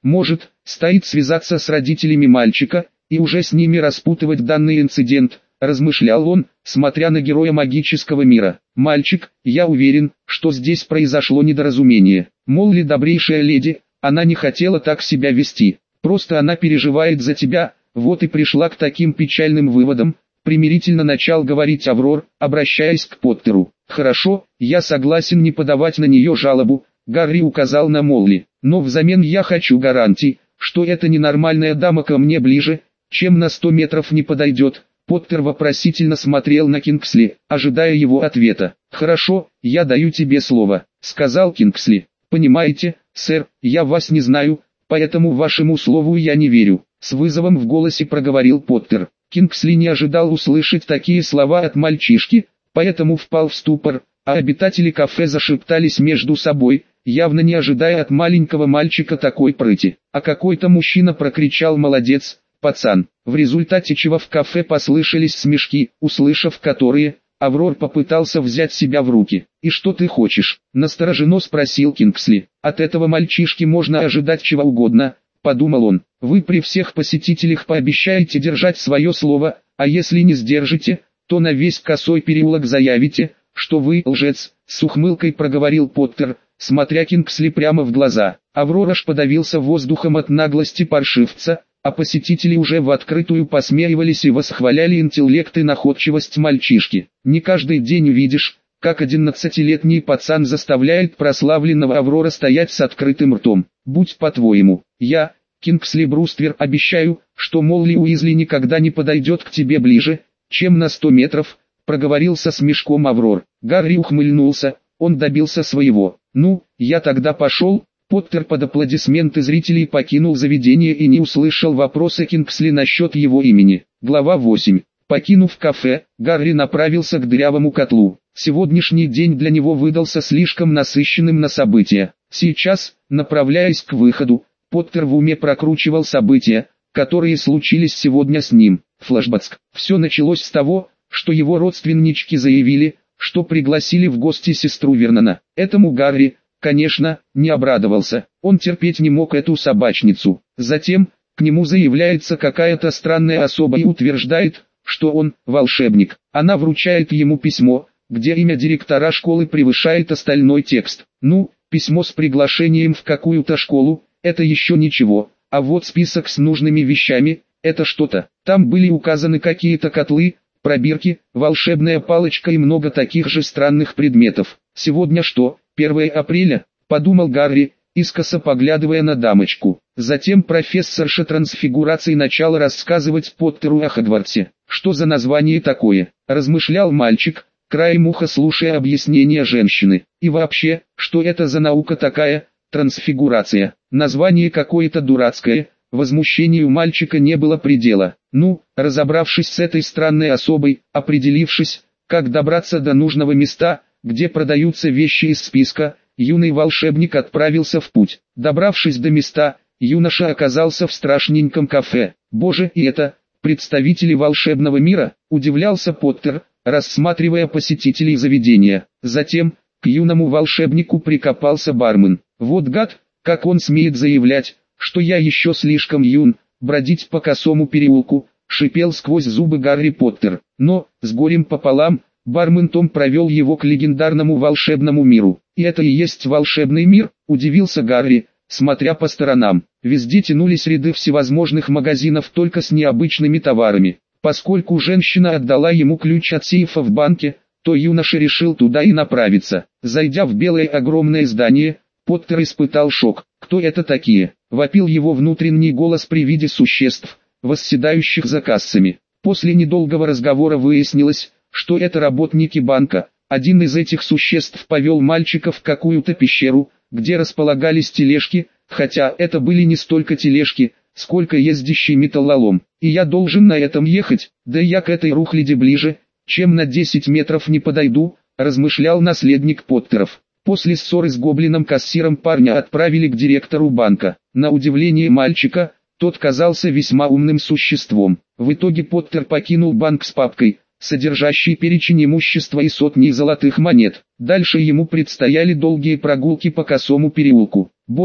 Может, стоит связаться с родителями мальчика, и уже с ними распутывать данный инцидент, размышлял он, смотря на героя магического мира. Мальчик, я уверен, что здесь произошло недоразумение. Молли добрейшая леди, она не хотела так себя вести. Просто она переживает за тебя, вот и пришла к таким печальным выводам, примирительно начал говорить Аврор, обращаясь к Поттеру. Хорошо, я согласен не подавать на нее жалобу, Гарри указал на Молли, но взамен я хочу гарантий, что эта ненормальная дама ко мне ближе, чем на 100 метров не подойдет. Поттер вопросительно смотрел на Кингсли, ожидая его ответа. «Хорошо, я даю тебе слово», — сказал Кингсли. «Понимаете, сэр, я вас не знаю, поэтому вашему слову я не верю», — с вызовом в голосе проговорил Поттер. Кингсли не ожидал услышать такие слова от мальчишки, поэтому впал в ступор, а обитатели кафе зашептались между собой, явно не ожидая от маленького мальчика такой прыти. А какой-то мужчина прокричал «Молодец, пацан», в результате чего в кафе послышались смешки, услышав которые, Аврор попытался взять себя в руки. «И что ты хочешь?» – настороженно спросил Кингсли. «От этого мальчишки можно ожидать чего угодно», – подумал он. «Вы при всех посетителях пообещаете держать свое слово, а если не сдержите, то на весь Косой переулок заявите, что вы лжец», – с ухмылкой проговорил Поттер, смотря Кингсли прямо в глаза. Аврор аж подавился воздухом от наглости паршивца, а посетители уже в открытую посмеивались и восхваляли интеллект и находчивость мальчишки. Не каждый день увидишь, как 11-летний пацан заставляет прославленного Аврора стоять с открытым ртом. Будь по-твоему, я, Кингсли Бруствер, обещаю, что Молли Уизли никогда не подойдет к тебе ближе, чем на 100 метров, проговорил со смешком Аврор. Гарри ухмыльнулся, он добился своего. «Ну, я тогда пошел». Поттер под аплодисменты зрителей покинул заведение и не услышал вопроса Кингсли насчет его имени. Глава 8. Покинув кафе, Гарри направился к дырявому котлу. Сегодняшний день для него выдался слишком насыщенным на события. Сейчас, направляясь к выходу, Поттер в уме прокручивал события, которые случились сегодня с ним. Флэшбэк. Все началось с того, что его родственнички заявили, что пригласили в гости сестру Вернона. Этому Гарри, конечно, не обрадовался. Он терпеть не мог эту собачницу. Затем, к нему заявляется какая-то странная особа и утверждает, что он волшебник. Она вручает ему письмо, где имя директора школы превышает остальной текст. Ну, письмо с приглашением в какую-то школу, это еще ничего, а вот список с нужными вещами, это что-то. Там были указаны какие-то котлы, пробирки, волшебная палочка и много таких же странных предметов. Сегодня что, 1 апреля, подумал Гарри, искоса поглядывая на дамочку. Затем профессорша трансфигурации начала рассказывать Поттеру о Хогвартсе. Что за название такое, размышлял мальчик, краем уха слушая объяснения женщины. И вообще, что это за наука такая, трансфигурация? Название какое-то дурацкое. Возмущению мальчика не было предела. Ну, разобравшись с этой странной особой, определившись, как добраться до нужного места, где продаются вещи из списка, юный волшебник отправился в путь. Добравшись до места, юноша оказался в страшненьком кафе. Боже, и это представители волшебного мира, удивлялся Поттер, рассматривая посетителей заведения. Затем, к юному волшебнику прикопался бармен. Вот гад, как он смеет заявлять, что я еще слишком юн, бродить по Косому переулку, шипел сквозь зубы Гарри Поттер. Но, с горем пополам, бармен Том провел его к легендарному волшебному миру. И это и есть волшебный мир, удивился Гарри, смотря по сторонам. Везде тянулись ряды всевозможных магазинов только с необычными товарами. Поскольку женщина отдала ему ключ от сейфа в банке, то юноша решил туда и направиться. Зайдя в белое огромное здание, Поттер испытал шок. «Кто это такие?» – вопил его внутренний голос при виде существ, восседающих за кассами. После недолгого разговора выяснилось, что это работники банка. Один из этих существ повел мальчика в какую-то пещеру, где располагались тележки, хотя это были не столько тележки, сколько ездящий металлолом. «И я должен на этом ехать, да я к этой рухляде ближе, чем на 10 метров не подойду», – размышлял наследник Поттеров. После ссоры с гоблином-кассиром парня отправили к директору банка. На удивление мальчика, тот казался весьма умным существом. В итоге Поттер покинул банк с папкой, содержащей перечень имущества и сотни золотых монет. Дальше ему предстояли долгие прогулки по Косому переулку. Боже,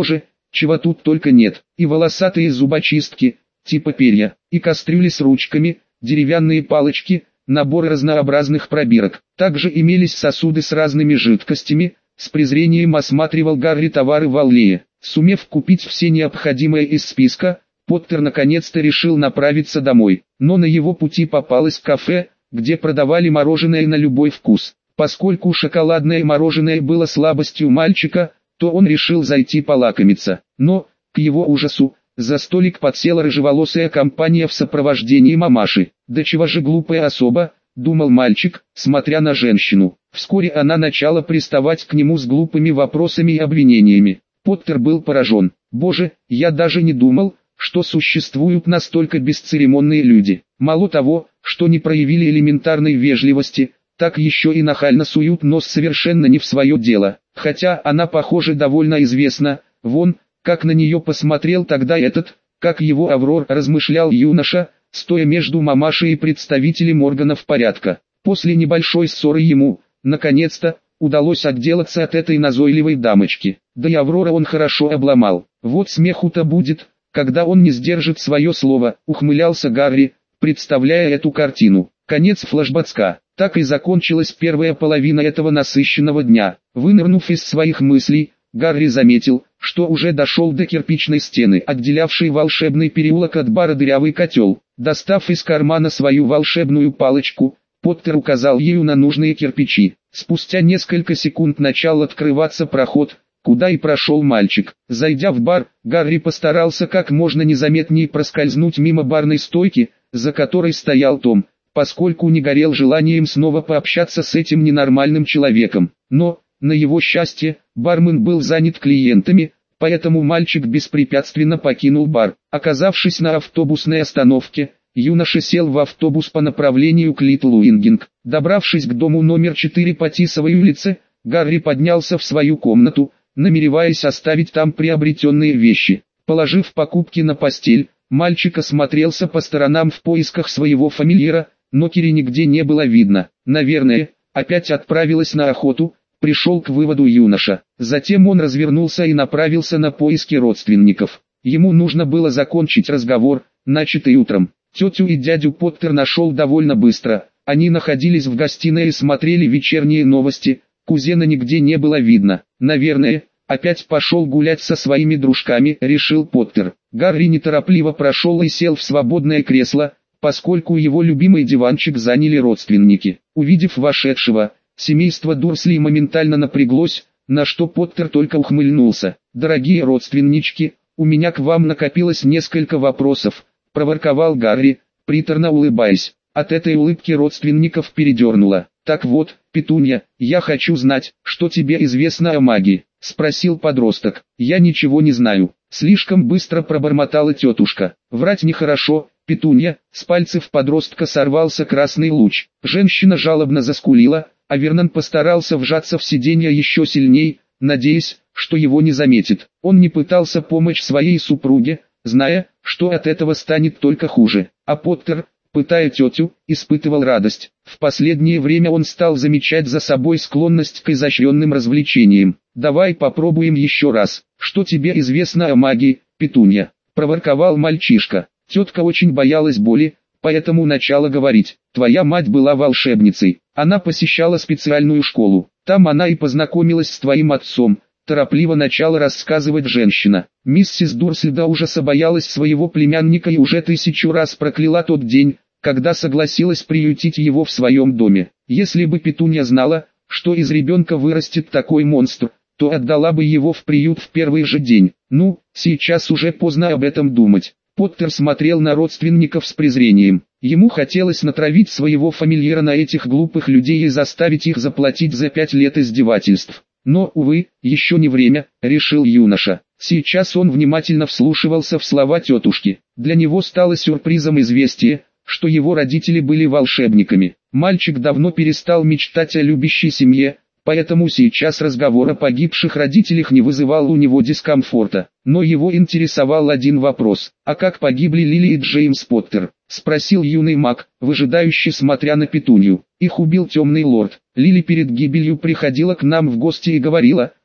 чего тут только нет, и волосатые зубочистки, типа перья, и кастрюли с ручками, деревянные палочки, набор разнообразных пробирок. Также имелись сосуды с разными жидкостями. С презрением осматривал Гарри товары в Аллее. Сумев купить все необходимое из списка, Поттер наконец-то решил направиться домой. Но на его пути попалось кафе, где продавали мороженое на любой вкус. Поскольку шоколадное мороженое было слабостью мальчика, то он решил зайти полакомиться. Но, к его ужасу, за столик подсела рыжеволосая компания в сопровождении мамаши. «Да чего же глупая особа», — думал мальчик, смотря на женщину. Вскоре она начала приставать к нему с глупыми вопросами и обвинениями. Поттер был поражен. «Боже, я даже не думал, что существуют настолько бесцеремонные люди. Мало того, что не проявили элементарной вежливости, так еще и нахально суют нос совершенно не в свое дело. Хотя она, похоже, довольно известна. Вон, как на нее посмотрел тогда этот, как его Аврор, размышлял юноша, стоя между мамашей и представителем органов порядка. После небольшой ссоры ему, наконец-то, удалось отделаться от этой назойливой дамочки. Да и Аврора он хорошо обломал. Вот смеху-то будет, когда он не сдержит свое слово, ухмылялся Гарри, представляя эту картину. Конец флэшбэка. Так и закончилась первая половина этого насыщенного дня. Вынырнув из своих мыслей, Гарри заметил, что уже дошел до кирпичной стены, отделявшей волшебный переулок от бара дырявый котел. Достав из кармана свою волшебную палочку, Поттер указал ею на нужные кирпичи. Спустя несколько секунд начал открываться проход, куда и прошел мальчик. Зайдя в бар, Гарри постарался как можно незаметнее проскользнуть мимо барной стойки, за которой стоял Том, поскольку не горел желанием снова пообщаться с этим ненормальным человеком. Но, на его счастье, бармен был занят клиентами, поэтому мальчик беспрепятственно покинул бар. Оказавшись на автобусной остановке, юноша сел в автобус по направлению к Литл Уингинг. Добравшись к дому номер 4 по Тисовой улице, Гарри поднялся в свою комнату, намереваясь оставить там приобретенные вещи. Положив покупки на постель, мальчик осмотрелся по сторонам в поисках своего фамильяра, но Кири нигде не было видно. Наверное, опять отправилась на охоту, пришел к выводу юноша. Затем он развернулся и направился на поиски родственников. Ему нужно было закончить разговор, начатый утром. Тетю и дядю Поттер нашел довольно быстро. Они находились в гостиной и смотрели вечерние новости. Кузена нигде не было видно. Наверное, опять пошел гулять со своими дружками, решил Поттер. Гарри неторопливо прошел и сел в свободное кресло, поскольку его любимый диванчик заняли родственники. Увидев вошедшего, семейство Дурсли моментально напряглось, на что Поттер только ухмыльнулся. «Дорогие родственнички, у меня к вам накопилось несколько вопросов», — проворковал Гарри, приторно улыбаясь. От этой улыбки родственников передернуло. «Так вот, Петунья, я хочу знать, что тебе известно о магии», — спросил подросток. «Я ничего не знаю», — слишком быстро пробормотала тетушка. «Врать нехорошо, Петунья», — с пальцев подростка сорвался красный луч. Женщина жалобно заскулила, а Вернон постарался вжаться в сиденье еще сильней, надеясь, что его не заметит. Он не пытался помочь своей супруге, зная, что от этого станет только хуже. А Поттер, пытая тетю, испытывал радость. В последнее время он стал замечать за собой склонность к изощренным развлечениям. «Давай попробуем еще раз. Что тебе известно о магии, Петунья?» – проворковал мальчишка. Тетка очень боялась боли, поэтому начала говорить. «Твоя мать была волшебницей. Она посещала специальную школу. Там она и познакомилась с твоим отцом», – торопливо начала рассказывать женщина. Миссис Дурсли до ужаса боялась своего племянника и уже 1000 раз прокляла тот день, когда согласилась приютить его в своем доме. Если бы Петунья знала, что из ребенка вырастет такой монстр, то отдала бы его в приют в первый же день. Ну, сейчас уже поздно об этом думать. Поттер смотрел на родственников с презрением. Ему хотелось натравить своего фамильяра на этих глупых людей и заставить их заплатить за 5 лет издевательств. Но, увы, еще не время, решил юноша. Сейчас он внимательно вслушивался в слова тетушки. Для него стало сюрпризом известие, что его родители были волшебниками. Мальчик давно перестал мечтать о любящей семье, поэтому сейчас разговор о погибших родителях не вызывал у него дискомфорта. Но его интересовал один вопрос: а как погибли Лили и Джеймс Поттер? Спросил юный маг, выжидающе смотря на Петунью. Их убил темный лорд. Лили перед гибелью приходила к нам в гости и говорила,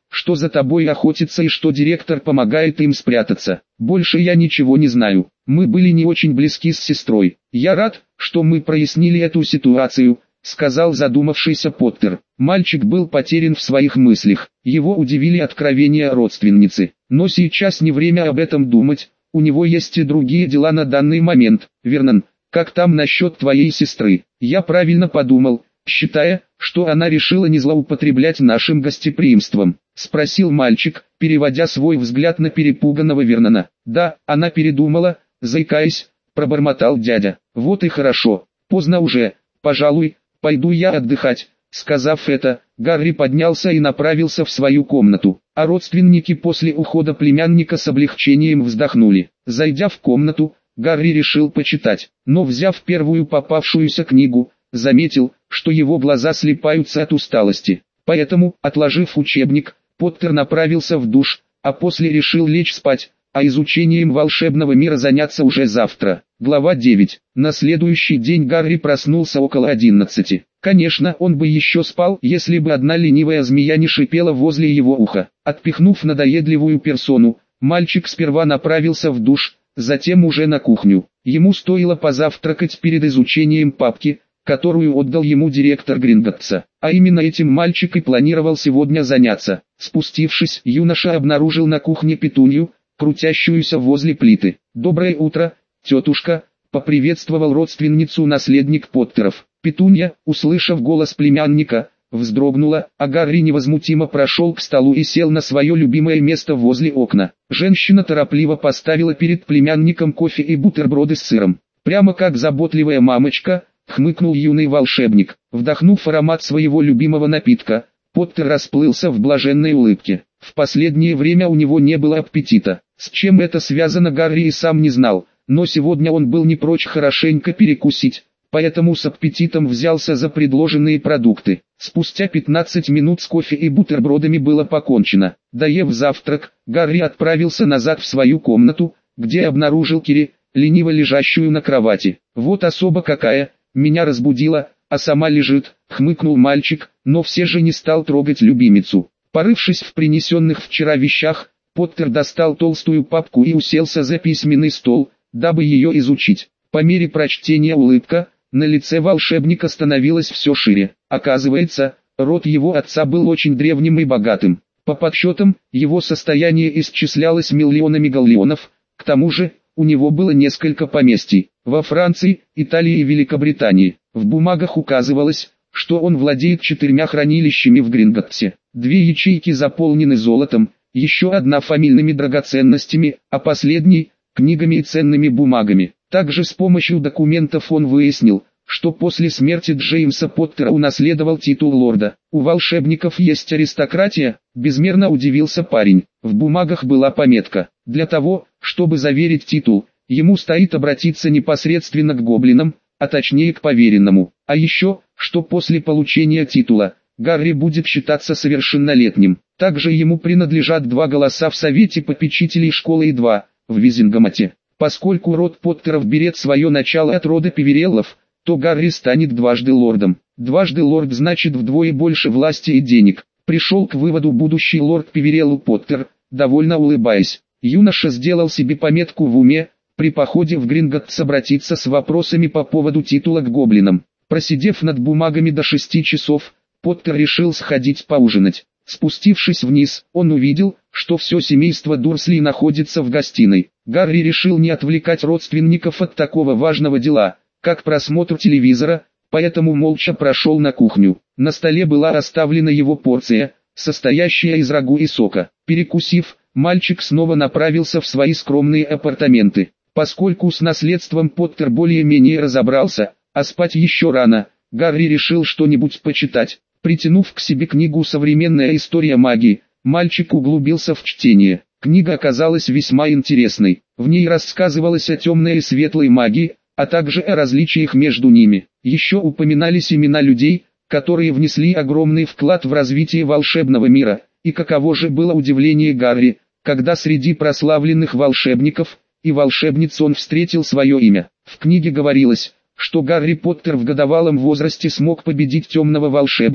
что за тобой охотятся и что директор помогает им спрятаться. Больше я ничего не знаю. Мы были не очень близки с сестрой. Я рад, что мы прояснили эту ситуацию, сказал задумавшийся Поттер. Мальчик был потерян в своих мыслях. Его удивили откровения родственницы. Но сейчас не время об этом думать. У него есть и другие дела на данный момент. Вернон, как там насчет твоей сестры? Я правильно подумал, считая, что она решила не злоупотреблять нашим гостеприимством? Спросил мальчик, переводя свой взгляд на перепуганного Вернона. Да, она передумала, заикаясь, пробормотал дядя. Вот и хорошо, поздно уже, пожалуй, пойду я отдыхать. Сказав это, Гарри поднялся и направился в свою комнату, а родственники после ухода племянника с облегчением вздохнули. Зайдя в комнату, Гарри решил почитать, но взяв первую попавшуюся книгу, заметил, что его глаза слипаются от усталости. Поэтому, отложив учебник, Поттер направился в душ, а после решил лечь спать, а изучением волшебного мира заняться уже завтра. Глава 9. На следующий день Гарри проснулся около 11. Конечно, он бы еще спал, если бы одна ленивая змея не шипела возле его уха. Отпихнув надоедливую персону, мальчик сперва направился в душ, затем уже на кухню. Ему стоило позавтракать перед изучением папки, которую отдал ему директор Гринготтса. А именно этим мальчик и планировал сегодня заняться. Спустившись, юноша обнаружил на кухне Петунью, крутящуюся возле плиты. «Доброе утро, тетушка», — поприветствовал родственницу наследник Поттеров. Петунья, услышав голос племянника, вздрогнула, а Гарри невозмутимо прошел к столу и сел на свое любимое место возле окна. Женщина торопливо поставила перед племянником кофе и бутерброды с сыром. «Прямо как заботливая мамочка», — хмыкнул юный волшебник. Вдохнув аромат своего любимого напитка, Поттер расплылся в блаженной улыбке. В последнее время у него не было аппетита. С чем это связано, Гарри и сам не знал, но сегодня он был не прочь хорошенько перекусить, поэтому с аппетитом взялся за предложенные продукты. Спустя 15 минут с кофе и бутербродами было покончено. Доев завтрак, Гарри отправился назад в свою комнату, где обнаружил Кири, лениво лежащую на кровати. «Вот особа какая, меня разбудила, а сама лежит», — хмыкнул мальчик, но все же не стал трогать любимицу. Порывшись в принесенных вчера вещах, Поттер достал толстую папку и уселся за письменный стол, дабы ее изучить. По мере прочтения улыбка на лице волшебника становилась все шире. Оказывается, род его отца был очень древним и богатым. По подсчетам, его состояние исчислялось миллионами галлеонов. К тому же, у него было несколько поместий во Франции, Италии и Великобритании. В бумагах указывалось, что он владеет 4 хранилищами в Гринготтсе. 2 ячейки заполнены золотом, еще одна фамильными драгоценностями, а последней – книгами и ценными бумагами. Также с помощью документов он выяснил, что после смерти Джеймса Поттера унаследовал титул лорда. «У волшебников есть аристократия?» – безмерно удивился парень. В бумагах была пометка: для того, чтобы заверить титул, ему стоит обратиться непосредственно к гоблинам, а точнее к поверенному. А еще, что после получения титула, Гарри будет считаться совершеннолетним. Также ему принадлежат 2 голоса в Совете попечителей школы и 2 в Визингамате. Поскольку род Поттеров берет свое начало от рода Певереллов, то Гарри станет дважды лордом. Дважды лорд значит вдвое больше власти и денег. Пришел к выводу будущий лорд Певерелл Поттер, довольно улыбаясь. Юноша сделал себе пометку в уме, при походе в Гринготтс обратиться с вопросами по поводу титула к гоблинам. Просидев над бумагами до 6 часов, Поттер решил сходить поужинать. Спустившись вниз, он увидел, что все семейство Дурсли находится в гостиной. Гарри решил не отвлекать родственников от такого важного дела, как просмотр телевизора, поэтому молча прошел на кухню. На столе была расставлена его порция, состоящая из рагу и сока. Перекусив, мальчик снова направился в свои скромные апартаменты. Поскольку с наследством Поттер более-менее разобрался, а спать еще рано, Гарри решил что-нибудь почитать. Притянув к себе книгу «Современная история магии», мальчик углубился в чтение. Книга оказалась весьма интересной. В ней рассказывалось о темной и светлой магии, а также о различиях между ними. Еще упоминались имена людей, которые внесли огромный вклад в развитие волшебного мира, и каково же было удивление Гарри, когда среди прославленных волшебников и волшебниц он встретил свое имя. В книге говорилось, что Гарри Поттер в годовалом возрасте смог победить темного волшебника,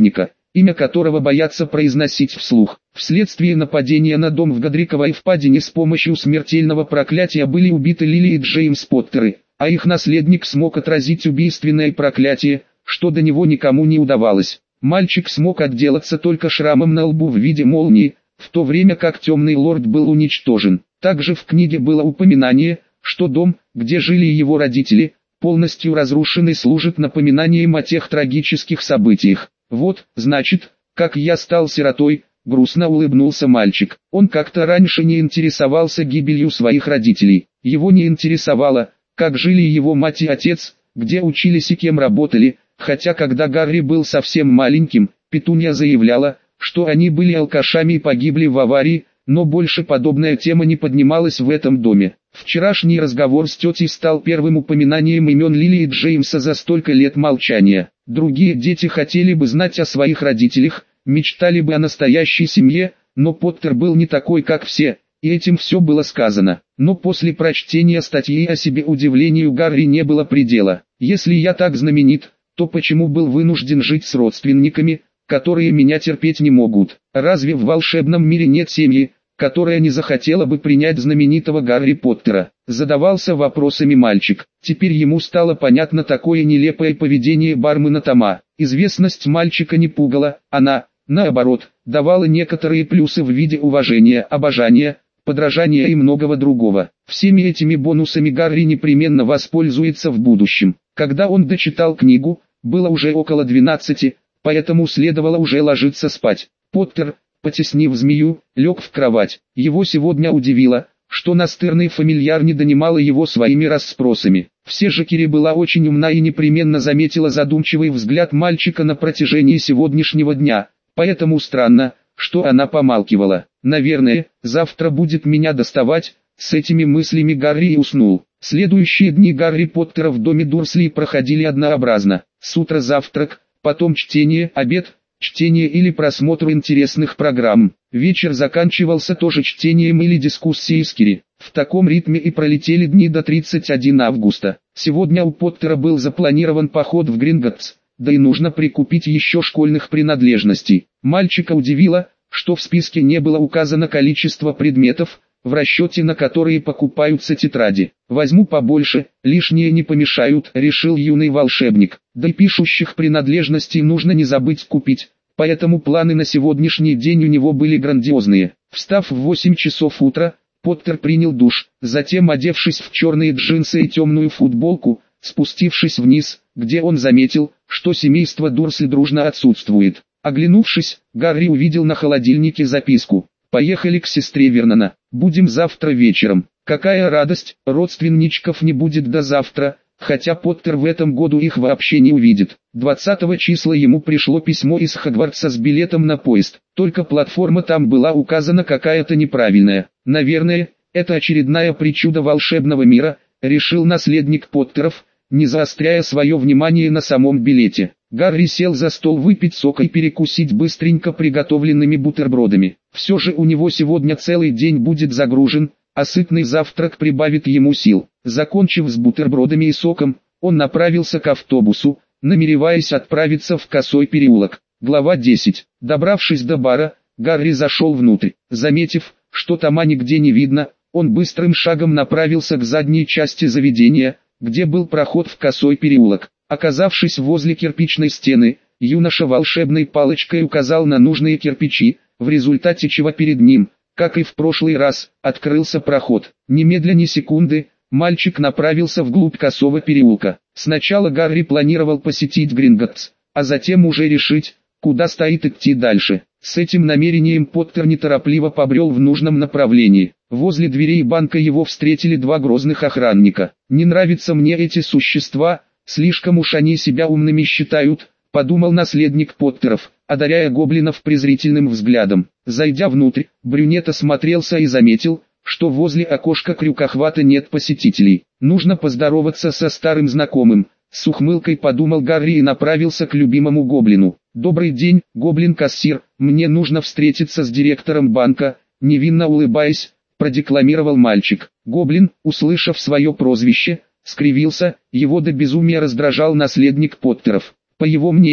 имя которого боятся произносить вслух. Вследствие нападения на дом в Годриковой впадине с помощью смертельного проклятия были убиты Лили и Джеймс Поттеры, а их наследник смог отразить убийственное проклятие, что до него никому не удавалось. Мальчик смог отделаться только шрамом на лбу в виде молнии, в то время как Темный Лорд был уничтожен. Также в книге было упоминание, что дом, где жили его родители, полностью разрушен и служит напоминанием о тех трагических событиях. Вот, значит, как я стал сиротой, грустно улыбнулся мальчик. Он как-то раньше не интересовался гибелью своих родителей. Его не интересовало, как жили его мать и отец, где учились и кем работали, хотя когда Гарри был совсем маленьким, Петунья заявляла, что они были алкашами и погибли в аварии, но больше подобная тема не поднималась в этом доме. Вчерашний разговор с тетей стал первым упоминанием имен Лили и Джеймса за столько лет молчания. Другие дети хотели бы знать о своих родителях, мечтали бы о настоящей семье, но Поттер был не такой, как все, и этим все было сказано. Но после прочтения статьи о себе удивлению Гарри не было предела. Если я так знаменит, то почему был вынужден жить с родственниками, которые меня терпеть не могут? Разве в волшебном мире нет семьи, которая не захотела бы принять знаменитого Гарри Поттера? Задавался вопросами мальчик. Теперь ему стало понятно такое нелепое поведение бармена Тома. Известность мальчика не пугала, она, наоборот, давала некоторые плюсы в виде уважения, обожания, подражания и многого другого. Всеми этими бонусами Гарри непременно воспользуется в будущем. Когда он дочитал книгу, было уже около 12, поэтому следовало уже ложиться спать. Поттер, потеснив змею, лег в кровать. Его сегодня удивило, что настырный фамильяр не донимала его своими расспросами. Все же Кири была очень умна и непременно заметила задумчивый взгляд мальчика на протяжении сегодняшнего дня, поэтому странно, что она помалкивала. Наверное, завтра будет меня доставать. С этими мыслями Гарри и уснул. Следующие дни Гарри Поттера в доме Дурсли проходили однообразно. С утра завтрак, потом чтение, обед, чтение или просмотр интересных программ. Вечер заканчивался тоже чтением или дискуссией с Кири. В таком ритме и пролетели дни до 31 августа. Сегодня у Поттера был запланирован поход в Гринготтс, да и нужно прикупить еще школьных принадлежностей. Мальчика удивило, что в списке не было указано количество предметов, в расчете на которые покупаются тетради. «Возьму побольше, лишние не помешают», — решил юный волшебник. Да и пишущих принадлежностей нужно не забыть купить, поэтому планы на сегодняшний день у него были грандиозные. Встав в 8 часов утра, Поттер принял душ, затем, одевшись в черные джинсы и темную футболку, спустившись вниз, где он заметил, что семейство Дурсли дружно отсутствует. Оглянувшись, Гарри увидел на холодильнике записку: «Поехали к сестре Вернона, будем завтра вечером». Какая радость, родственничков не будет до завтра, хотя Поттер в этом году их вообще не увидит. 20 числа ему пришло письмо из Хогвартса с билетом на поезд, только платформа там была указана какая-то неправильная. Наверное, это очередная причуда волшебного мира, решил наследник Поттеров, не заостряя свое внимание на самом билете. Гарри сел за стол выпить сока и перекусить быстренько приготовленными бутербродами. Все же у него сегодня целый день будет загружен, а сытный завтрак прибавит ему сил. Закончив с бутербродами и соком, он направился к автобусу, намереваясь отправиться в Косой переулок. Глава 10. Добравшись до бара, Гарри зашел внутрь. Заметив, что Тома нигде не видно, он быстрым шагом направился к задней части заведения, где был проход в Косой переулок. Оказавшись возле кирпичной стены, юноша волшебной палочкой указал на нужные кирпичи, в результате чего перед ним, как и в прошлый раз, открылся проход. Немедля ни секунды, мальчик направился вглубь Косого переулка. Сначала Гарри планировал посетить Гринготтс, а затем уже решить, куда стоит идти дальше. С этим намерением Поттер неторопливо побрел в нужном направлении. Возле дверей банка его встретили два грозных охранника. «Не нравятся мне эти существа, слишком уж они себя умными считают», — подумал наследник Поттеров, одаряя гоблинов презрительным взглядом. Зайдя внутрь, брюнет осмотрелся и заметил, что возле окошка крюкохвата нет посетителей. Нужно поздороваться со старым знакомым. С ухмылкой подумал Гарри и направился к любимому гоблину. «Добрый день, гоблин-кассир, мне нужно встретиться с директором банка», — невинно улыбаясь, продекламировал мальчик. Гоблин, услышав свое прозвище, скривился, его до безумия раздражал наследник Поттеров. По его мнению,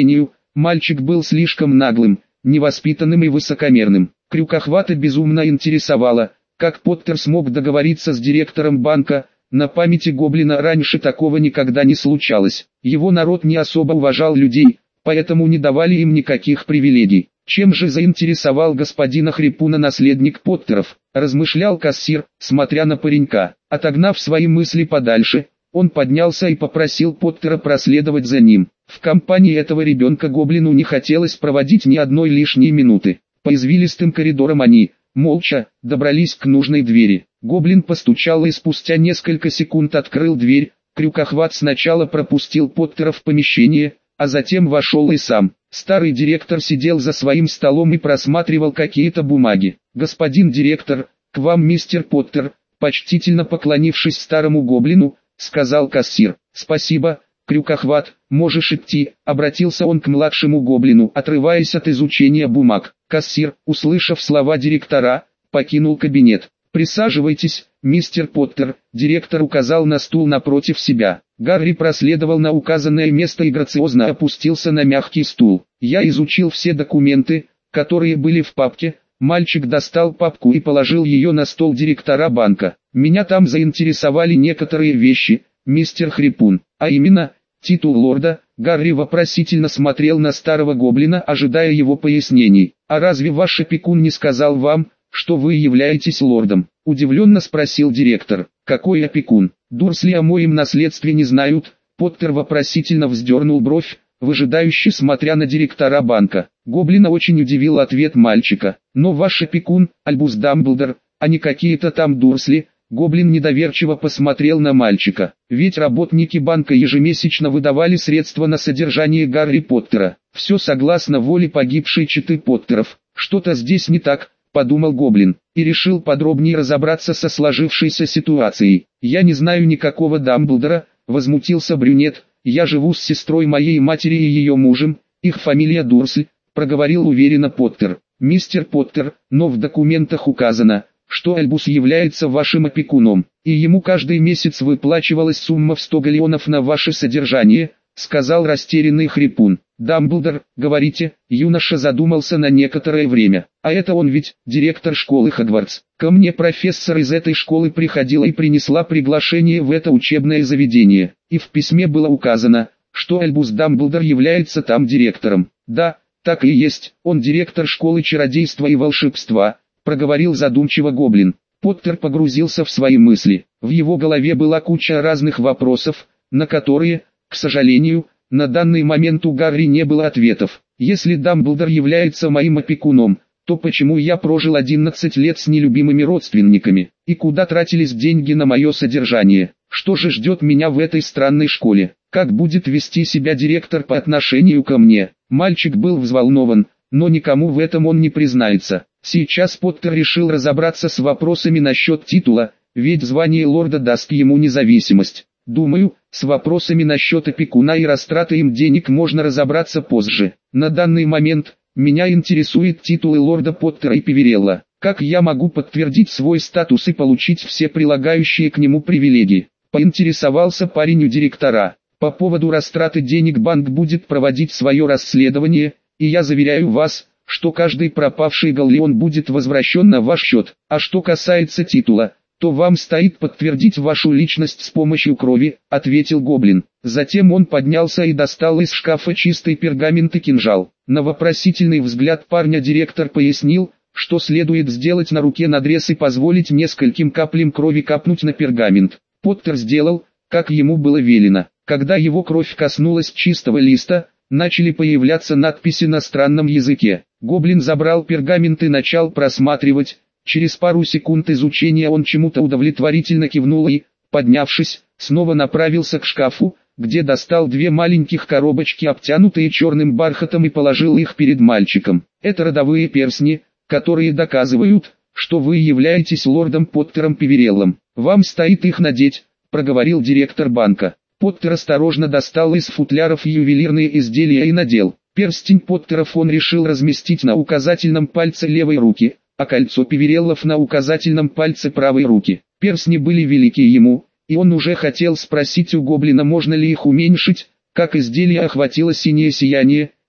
Мальчик был слишком наглым, невоспитанным и высокомерным. Крюкохвата безумно интересовало, как Поттер смог договориться с директором банка. На памяти гоблина раньше такого никогда не случалось. Его народ не особо уважал людей, поэтому не давали им никаких привилегий. Чем же заинтересовал господина Хрипуна наследник Поттеров, размышлял кассир, смотря на паренька. Отогнав свои мысли подальше, он поднялся и попросил Поттера проследовать за ним. В компании этого ребенка гоблину не хотелось проводить ни одной лишней минуты. По извилистым коридорам они, молча, добрались к нужной двери. Гоблин постучал и спустя несколько секунд открыл дверь. Крюкохват сначала пропустил Поттера в помещение, а затем вошел и сам. Старый директор сидел за своим столом и просматривал какие-то бумаги. «Господин директор, к вам мистер Поттер», почтительно поклонившись старому гоблину, сказал кассир. «Спасибо, Крюкохват, можешь идти», обратился он к младшему гоблину, отрываясь от изучения бумаг. Кассир, услышав слова директора, покинул кабинет. «Присаживайтесь, мистер Поттер», директор указал на стул напротив себя. Гарри проследовал на указанное место и грациозно опустился на мягкий стул. «Я изучил все документы, которые были в папке». Мальчик достал папку и положил ее на стол директора банка. «Меня там заинтересовали некоторые вещи, мистер Хрипун, а именно, титул лорда». Гарри вопросительно смотрел на старого гоблина, ожидая его пояснений. «А разве ваш опекун не сказал вам, что вы являетесь лордом?» — удивленно спросил директор. «Какой опекун? Дурсли о моем наследстве не знают?» Поттер вопросительно вздернул бровь, выжидающе смотря на директора банка. Гоблина очень удивил ответ мальчика. «Но ваш опекун, Альбус Дамблдор, а не какие-то там Дурсли». Гоблин недоверчиво посмотрел на мальчика. «Ведь работники банка ежемесячно выдавали средства на содержание Гарри Поттера. Все согласно воле погибшей четы Поттеров. Что-то здесь не так», — подумал Гоблин, и решил подробнее разобраться со сложившейся ситуацией. «Я не знаю никакого Дамблдора», — возмутился брюнет. «Я живу с сестрой моей матери и ее мужем, их фамилия Дурсль», — проговорил уверенно Поттер. «Мистер Поттер, но в документах указано, что Альбус является вашим опекуном, и ему каждый месяц выплачивалась сумма в 100 галлеонов на ваше содержание», — сказал растерянный Хрипун. «Дамблдор, говорите?» Юноша задумался на некоторое время. «А это он ведь, директор школы Хогвартс. Ко мне профессор из этой школы приходила и принесла приглашение в это учебное заведение, и в письме было указано, что Альбус Дамблдор является там директором». «Да, так и есть, он директор школы чародейства и волшебства», — проговорил задумчиво гоблин. Поттер погрузился в свои мысли. В его голове была куча разных вопросов, на которые, к сожалению, на данный момент у Гарри не было ответов. «Если Дамблдор является моим опекуном, то почему я прожил 11 лет с нелюбимыми родственниками, и куда тратились деньги на мое содержание? Что же ждет меня в этой странной школе? Как будет вести себя директор по отношению ко мне?» Мальчик был взволнован, но никому в этом он не признается. Сейчас Поттер решил разобраться с вопросами насчет титула, ведь звание лорда даст ему независимость. «Думаю, с вопросами насчет опекуна и растраты им денег можно разобраться позже. На данный момент, меня интересует титулы лорда Поттера и Пиверелла. Как я могу подтвердить свой статус и получить все прилагающие к нему привилегии?» Поинтересовался парень у директора. «По поводу растраты денег банк будет проводить свое расследование, и я заверяю вас, что каждый пропавший галлеон будет возвращен на ваш счет. А что касается титула, то вам стоит подтвердить вашу личность с помощью крови», — ответил гоблин. Затем он поднялся и достал из шкафа чистый пергамент и кинжал. На вопросительный взгляд парня директор пояснил, что следует сделать на руке надрез и позволить нескольким каплям крови капнуть на пергамент. Поттер сделал, как ему было велено. Когда его кровь коснулась чистого листа, начали появляться надписи на странном языке. Гоблин забрал пергамент и начал просматривать. Через пару секунд изучения он чему-то удовлетворительно кивнул и, поднявшись, снова направился к шкафу, где достал две маленьких коробочки, обтянутые черным бархатом, и положил их перед мальчиком. «Это родовые перстни, которые доказывают, что вы являетесь лордом Поттером Пивереллом. Вам стоит их надеть», — проговорил директор банка. Поттер осторожно достал из футляров ювелирные изделия и надел. Перстень Поттеров он решил разместить на указательном пальце левой руки, а кольцо Пивереллов на указательном пальце правой руки. Перстни были велики ему, и он уже хотел спросить у гоблина, можно ли их уменьшить, как изделие охватило синее сияние,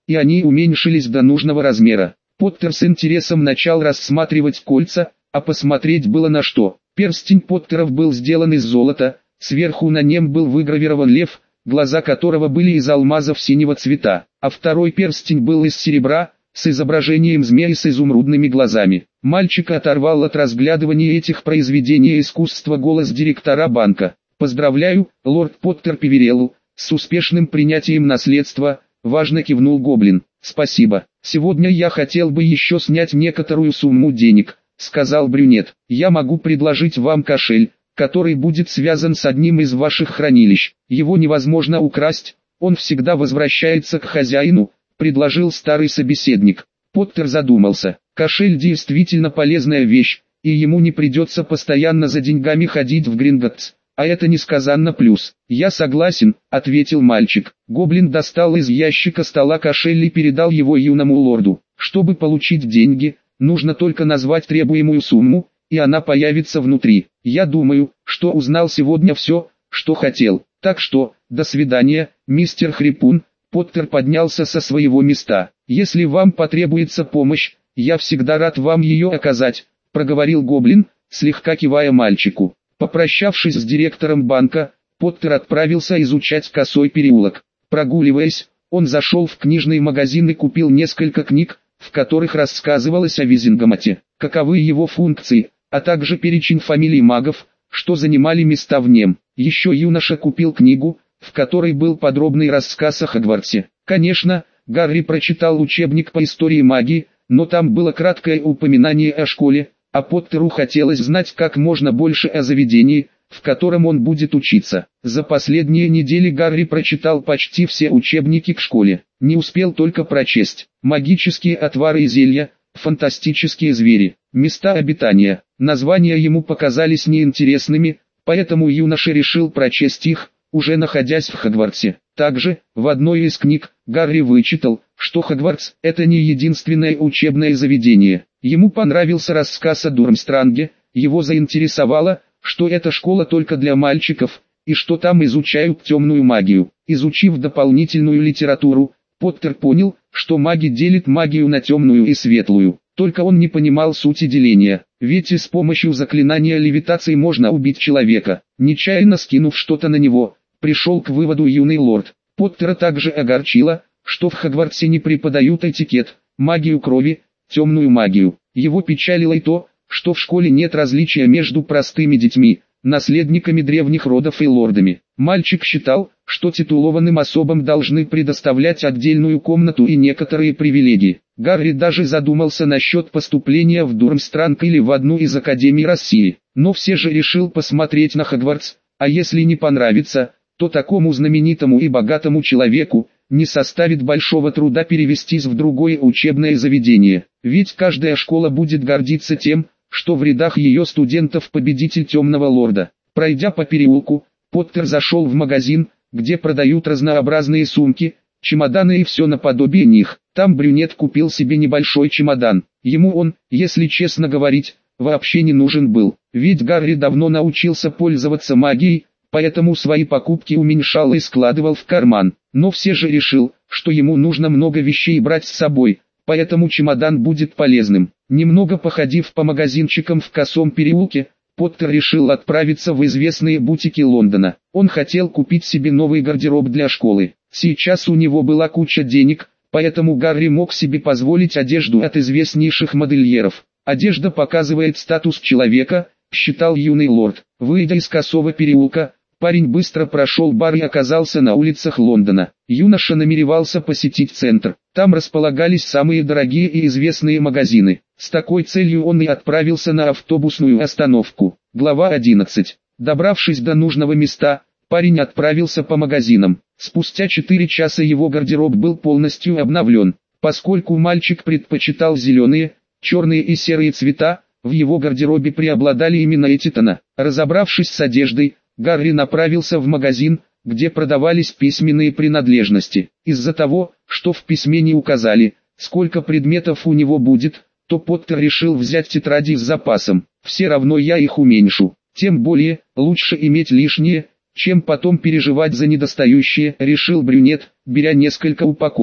и они уменьшились до нужного размера. Поттер с интересом начал рассматривать кольца, а посмотреть было на что. Перстень Поттеров был сделан из золота, сверху на нем был выгравирован лев, глаза которого были из алмазов синего цвета, а второй перстень был из серебра, с изображением змеи с изумрудными глазами. Мальчика оторвал от разглядывания этих произведений искусства голос директора банка. «Поздравляю, лорд Поттер Певерелл, с успешным принятием наследства», — важно кивнул Гоблин. «Спасибо. Сегодня я хотел бы еще снять некоторую сумму денег», — сказал брюнет. «Я могу предложить вам кошель, который будет связан с одним из ваших хранилищ. Его невозможно украсть, он всегда возвращается к хозяину», — предложил старый собеседник. Поттер задумался. Кошель действительно полезная вещь, и ему не придется постоянно за деньгами ходить в Гринготтс. А это несказанно плюс. «Я согласен», — ответил мальчик. Гоблин достал из ящика стола кошель и передал его юному лорду. «Чтобы получить деньги, нужно только назвать требуемую сумму, и она появится внутри. Я думаю, что узнал сегодня все, что хотел. Так что, до свидания, мистер Хрипун». Поттер поднялся со своего места. «Если вам потребуется помощь, я всегда рад вам ее оказать», — проговорил Гоблин, слегка кивая мальчику. Попрощавшись с директором банка, Поттер отправился изучать Косой переулок. Прогуливаясь, он зашел в книжный магазин и купил несколько книг, в которых рассказывалось о Визингамоте, каковы его функции, а также перечень фамилий магов, что занимали места в нем. Еще юноша купил книгу, в которой был подробный рассказ о Хогвартсе. Конечно, Гарри прочитал учебник по истории магии, но там было краткое упоминание о школе, а Поттеру хотелось знать как можно больше о заведении, в котором он будет учиться. За последние недели Гарри прочитал почти все учебники к школе. Не успел только прочесть магические отвары и зелья, фантастические звери, места обитания. Названия ему показались неинтересными, поэтому юноша решил прочесть их, уже находясь в Хогвартсе. Также, в одной из книг, Гарри вычитал, что Хогвартс – это не единственное учебное заведение. Ему понравился рассказ о Дурмстранге, его заинтересовало, что эта школа только для мальчиков, и что там изучают темную магию. Изучив дополнительную литературу, Поттер понял, что маги делят магию на темную и светлую. Только он не понимал сути деления, ведь и с помощью заклинания левитации можно убить человека, нечаянно скинув что-то на него. Пришел к выводу юный лорд. Поттера также огорчило, что в Хогвартсе не преподают этикет, магию крови, темную магию. Его печалило и то, что в школе нет различия между простыми детьми, наследниками древних родов и лордами. Мальчик считал, что титулованным особам должны предоставлять отдельную комнату и некоторые привилегии. Гарри даже задумался насчет поступления в Дурмстранг или в одну из академий России, но все же решил посмотреть на Хогвартс, а если не понравится, то такому знаменитому и богатому человеку не составит большого труда перевестись в другое учебное заведение, ведь каждая школа будет гордиться тем, что в рядах ее студентов победитель темного лорда. Пройдя по переулку, Поттер зашел в магазин, где продают разнообразные сумки, чемоданы и все наподобие них. Там брюнет купил себе небольшой чемодан. Ему он, если честно говорить, вообще не нужен был, ведь Гарри давно научился пользоваться магией, поэтому свои покупки уменьшал и складывал в карман. Но все же решил, что ему нужно много вещей брать с собой, поэтому чемодан будет полезным. Немного походив по магазинчикам в Косом переулке, Поттер решил отправиться в известные бутики Лондона. Он хотел купить себе новый гардероб для школы. Сейчас у него была куча денег, поэтому Гарри мог себе позволить одежду от известнейших модельеров. Одежда показывает статус человека, считал юный лорд. Выйдя из Косого переулка, парень быстро прошел бар и оказался на улицах Лондона. Юноша намеревался посетить центр. Там располагались самые дорогие и известные магазины. С такой целью он и отправился на автобусную остановку. Глава 11. Добравшись до нужного места, парень отправился по магазинам. Спустя 4 часа его гардероб был полностью обновлен. Поскольку мальчик предпочитал зеленые, черные и серые цвета, в его гардеробе преобладали именно эти тона. Разобравшись с одеждой, Гарри направился в магазин, где продавались письменные принадлежности. Из-за того, что в письме не указали, сколько предметов у него будет, то Поттер решил взять тетради с запасом. Все равно я их уменьшу. Тем более, лучше иметь лишнее, чем потом переживать за недостающее, решил брюнет, беря несколько упаковок.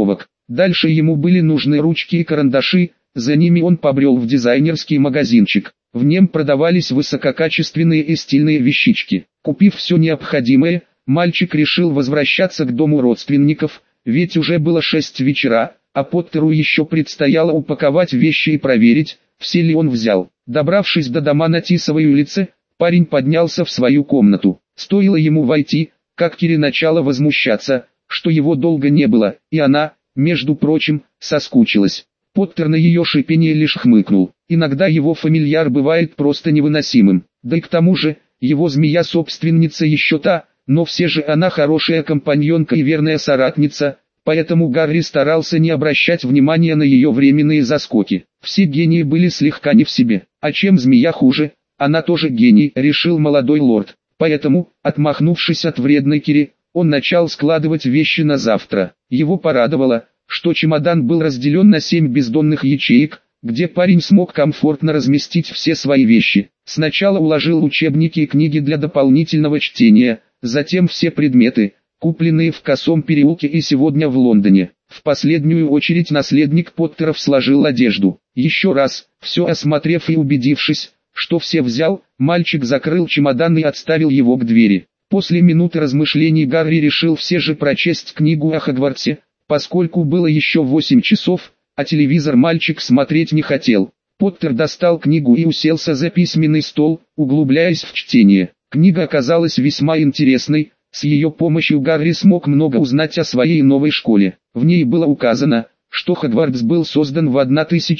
Дальше ему были нужны ручки и карандаши, за ними он побрел в дизайнерский магазинчик. В нем продавались высококачественные и стильные вещички. Купив все необходимое, мальчик решил возвращаться к дому родственников, ведь уже было 6 вечера, а Поттеру еще предстояло упаковать вещи и проверить, все ли он взял. Добравшись до дома на Тисовой улице, парень поднялся в свою комнату. Стоило ему войти, как Кири начала возмущаться, что его долго не было, и она, между прочим, соскучилась. Поттер на ее шипение лишь хмыкнул. Иногда его фамильяр бывает просто невыносимым. Да и к тому же, его змея-собственница еще та, но все же она хорошая компаньонка и верная соратница, поэтому Гарри старался не обращать внимания на ее временные заскоки. Все гении были слегка не в себе. А чем змея хуже, она тоже гений, решил молодой лорд. Поэтому, отмахнувшись от вредной Кири, он начал складывать вещи на завтра. Его порадовало, что чемодан был разделен на 7 бездонных ячеек, где парень смог комфортно разместить все свои вещи. Сначала уложил учебники и книги для дополнительного чтения, затем все предметы, купленные в Косом переулке и сегодня в Лондоне. В последнюю очередь наследник Поттеров сложил одежду. Еще раз, все осмотрев и убедившись, что все взял, мальчик закрыл чемодан и отставил его к двери. После минуты размышлений Гарри решил все же прочесть книгу о Хогвартсе, поскольку было еще 8 часов, а телевизор мальчик смотреть не хотел. Поттер достал книгу и уселся за письменный стол, углубляясь в чтение. Книга оказалась весьма интересной, с ее помощью Гарри смог много узнать о своей новой школе. В ней было указано, что Хогвартс был создан в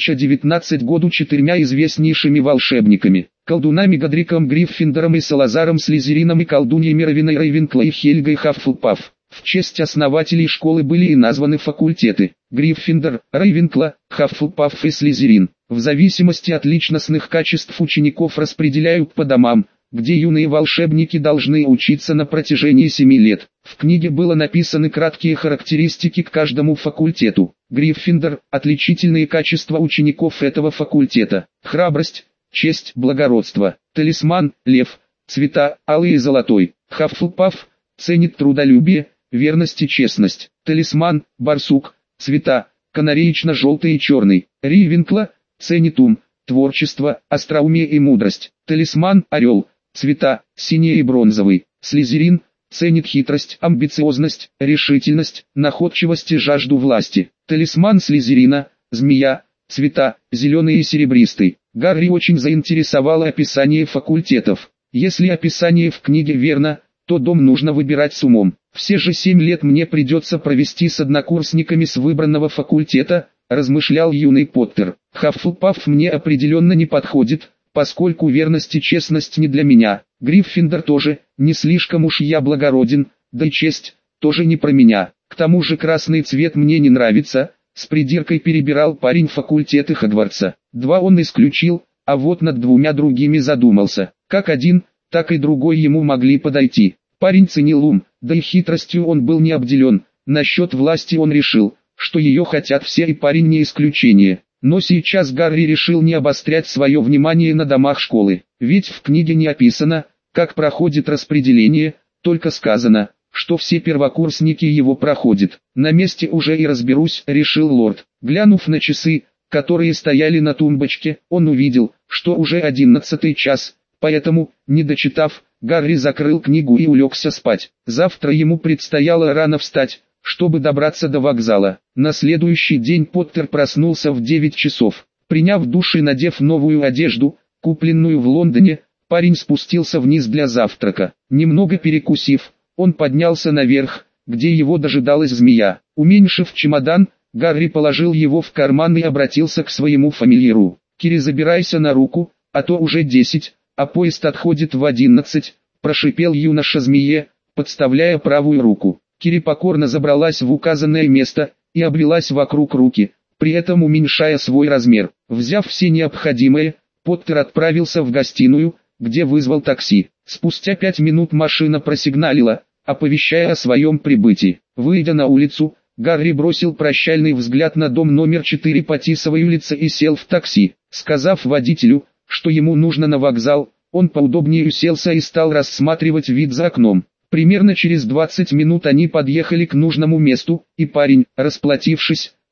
1019 году 4 известнейшими волшебниками, колдунами Годриком Гриффиндором и Салазаром Слизерином и колдуньями Равеной Рейвенкла и Хельгой Хаффлпафф. В честь основателей школы были и названы факультеты: Гриффиндор, Рейвенкла, Хаффлпафф и Слизерин. В зависимости от личностных качеств учеников распределяют по домам, где юные волшебники должны учиться на протяжении 7 лет. В книге было написаны краткие характеристики к каждому факультету. Гриффиндор – отличительные качества учеников этого факультета: храбрость, честь, благородство. Талисман – лев, цвета – алый и золотой. Хаффлпафф – ценит трудолюбие, верность и честность. Талисман – барсук, цвета – канареечно-желтый и черный. Рейвенкла – ценит ум, творчество, остроумие и мудрость. Талисман – орел, цвета – синий и бронзовый. Слизерин – ценит хитрость, амбициозность, решительность, находчивость и жажду власти. Талисман Слизерина – змея, цвета – зеленый и серебристый. Гарри очень заинтересовало описание факультетов. Если описание в книге верно, то дом нужно выбирать с умом. Все же 7 лет мне придется провести с однокурсниками с выбранного факультета, размышлял юный Поттер. Хаффлпафф мне определенно не подходит, поскольку верность и честность не для меня. Гриффиндор тоже, не слишком уж я благороден, да и честь, тоже не про меня. К тому же красный цвет мне не нравится, с придиркой перебирал парень факультеты Хогвартса. 2 он исключил, а вот над 2 другими задумался. Как один, так и другой ему могли подойти. Парень ценил ум, да и хитростью он был не обделен. Насчет власти он решил, что ее хотят все, и парень не исключение. Но сейчас Гарри решил не обострять свое внимание на домах школы. Ведь в книге не описано, как проходит распределение, только сказано, что все первокурсники его проходят. На месте уже и разберусь, решил лорд. Глянув на часы, которые стояли на тумбочке, он увидел, что уже 11 час, поэтому, не дочитав, Гарри закрыл книгу и улегся спать. Завтра ему предстояло рано встать, чтобы добраться до вокзала. На следующий день Поттер проснулся в 9 часов. Приняв душ и надев новую одежду, купленную в Лондоне, парень спустился вниз для завтрака. Немного перекусив, он поднялся наверх, где его дожидалась змея. Уменьшив чемодан, Гарри положил его в карман и обратился к своему фамильяру. «Кири, забирайся на руку, а то уже 10, а поезд отходит в 11, прошипел юноша змее, подставляя правую руку. Кири покорно забралась в указанное место и обвелась вокруг руки, при этом уменьшая свой размер. Взяв все необходимое, Поттер отправился в гостиную, где вызвал такси. Спустя 5 минут машина просигналила, оповещая о своем прибытии. Выйдя на улицу, Гарри бросил прощальный взгляд на дом номер 4 по Тисовой улице и сел в такси. Сказав водителю, что ему нужно на вокзал, он поудобнее уселся и стал рассматривать вид за окном. Примерно через 20 минут они подъехали к нужному месту, и парень, расплатившись,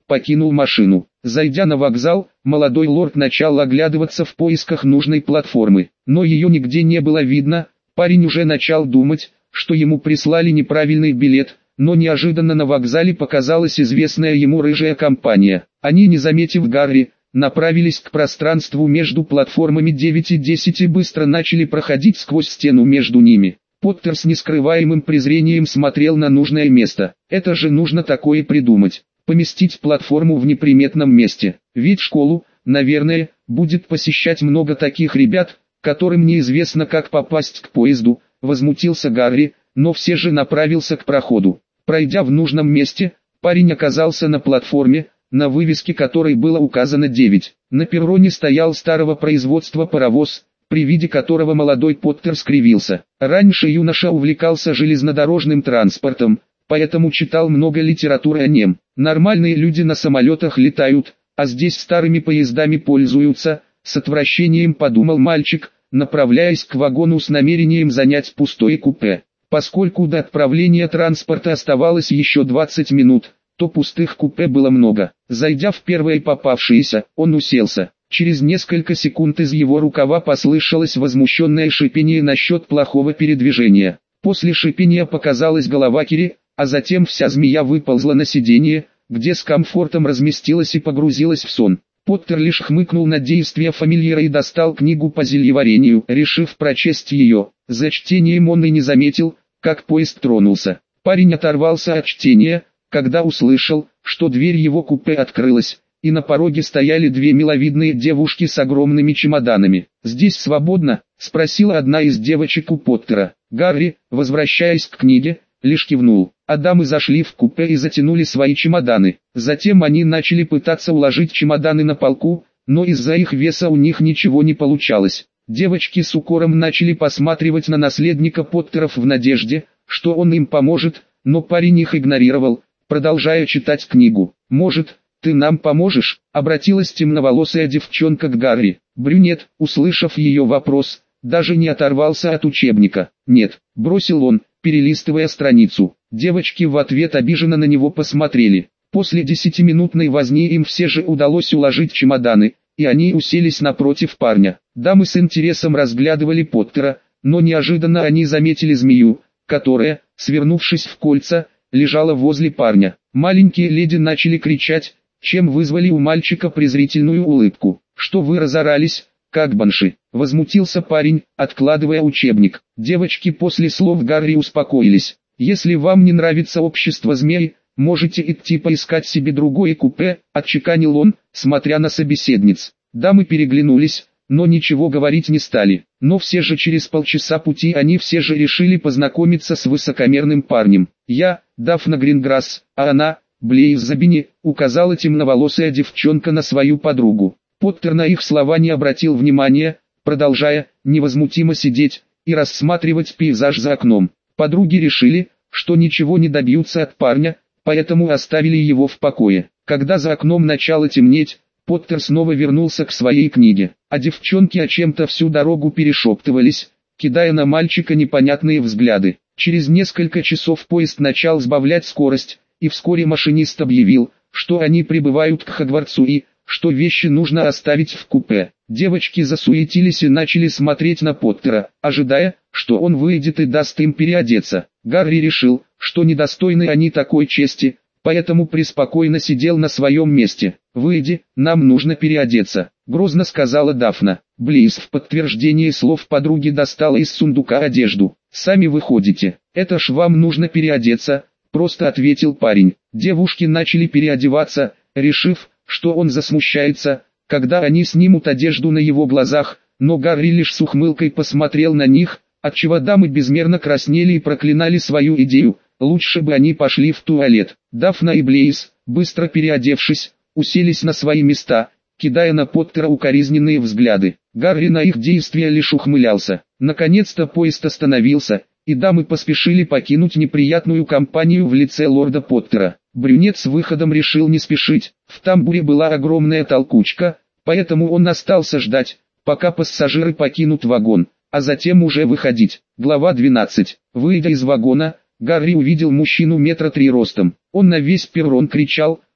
покинул машину. Зайдя на вокзал, молодой лорд начал оглядываться в поисках нужной платформы, но ее нигде не было видно. Парень уже начал думать, что ему прислали неправильный билет, но неожиданно на вокзале показалась известная ему рыжая компания. Они, не заметив Гарри, направились к пространству между платформами 9 и 10 и быстро начали проходить сквозь стену между ними. Поттер с нескрываемым презрением смотрел на нужное место. Это же нужно такое придумать. Поместить платформу в неприметном месте. Ведь школу, наверное, будет посещать много таких ребят, которым неизвестно как попасть к поезду, возмутился Гарри, но все же направился к проходу. Пройдя в нужном месте, парень оказался на платформе, на вывеске которой было указано 9. На перроне стоял старого производства паровоз, при виде которого молодой Поттер скривился. Раньше юноша увлекался железнодорожным транспортом, поэтому читал много литературы о нем. Нормальные люди на самолетах летают, а здесь старыми поездами пользуются, с отвращением подумал мальчик, направляясь к вагону с намерением занять пустое купе. Поскольку до отправления транспорта оставалось еще 20 минут, то пустых купе было много. Зайдя в первое попавшееся, он уселся. Через несколько секунд из его рукава послышалось возмущенное шипение насчет плохого передвижения. После шипения показалась голова Кири, а затем вся змея выползла на сиденье, где с комфортом разместилась и погрузилась в сон. Поттер лишь хмыкнул на действия фамильяра и достал книгу по зельеварению, решив прочесть ее. За чтением он и не заметил, как поезд тронулся. Парень оторвался от чтения, когда услышал, что дверь его купе открылась, и на пороге стояли две миловидные девушки с огромными чемоданами. «Здесь свободно?» – спросила одна из девочек у Поттера. Гарри, возвращаясь к книге, лишь кивнул, а дамы зашли в купе и затянули свои чемоданы. Затем они начали пытаться уложить чемоданы на полку, но из-за их веса у них ничего не получалось. Девочки с укором начали посматривать на наследника Поттеров в надежде, что он им поможет, но парень их игнорировал, продолжая читать книгу. «Может, ты нам поможешь?» — обратилась темноволосая девчонка к Гарри. Брюнет, услышав ее вопрос, даже не оторвался от учебника. «Нет», — бросил он, перелистывая страницу. Девочки в ответ обиженно на него посмотрели. После 10-минутной возни им все же удалось уложить чемоданы, и они уселись напротив парня. Дамы с интересом разглядывали Поттера, но неожиданно они заметили змею, которая, свернувшись в кольца, лежала возле парня. Маленькие леди начали кричать, чем вызвали у мальчика презрительную улыбку. «Что вы разорались, как банши?» — возмутился парень, откладывая учебник. Девочки после слов Гарри успокоились. «Если вам не нравится общество змей, можете идти поискать себе другое купе», — отчеканил он, смотря на собеседниц. Дамы переглянулись, но ничего говорить не стали. Но все же через полчаса пути они все же решили познакомиться с высокомерным парнем. «Я, Дафна Гринграсс, а она, Блейз Забини», — указала темноволосая девчонка на свою подругу. Поттер на их слова не обратил внимания, продолжая невозмутимо сидеть и рассматривать пейзаж за окном. Подруги решили, что ничего не добьются от парня, поэтому оставили его в покое. Когда за окном начало темнеть, Поттер снова вернулся к своей книге, а девчонки о чем-то всю дорогу перешептывались, кидая на мальчика непонятные взгляды. Через несколько часов поезд начал сбавлять скорость, и вскоре машинист объявил, что они прибывают к Хогвартсу и, что вещи нужно оставить в купе. Девочки засуетились и начали смотреть на Поттера, ожидая, что он выйдет и даст им переодеться. Гарри решил, что недостойны они такой чести, поэтому преспокойно сидел на своем месте. «Выйди, нам нужно переодеться», — грозно сказала Дафна. Близ в подтверждение слов подруги достала из сундука одежду. «Сами выходите, это ж вам нужно переодеться», — просто ответил парень. Девушки начали переодеваться, решив, что он засмущается, когда они снимут одежду на его глазах, но Гарри лишь с ухмылкой посмотрел на них, отчего дамы безмерно краснели и проклинали свою идею. Лучше бы они пошли в туалет. Дафна и Блейз, быстро переодевшись, уселись на свои места, кидая на Поттера укоризненные взгляды. Гарри на их действия лишь ухмылялся. Наконец-то поезд остановился, и дамы поспешили покинуть неприятную компанию в лице лорда Поттера. Брюнет с выходом решил не спешить. В тамбуре была огромная толкучка, поэтому он остался ждать, пока пассажиры покинут вагон, а затем уже выходить. Глава 12. Выйдя из вагона, Гарри увидел мужчину метра 3 ростом. Он на весь перрон кричал,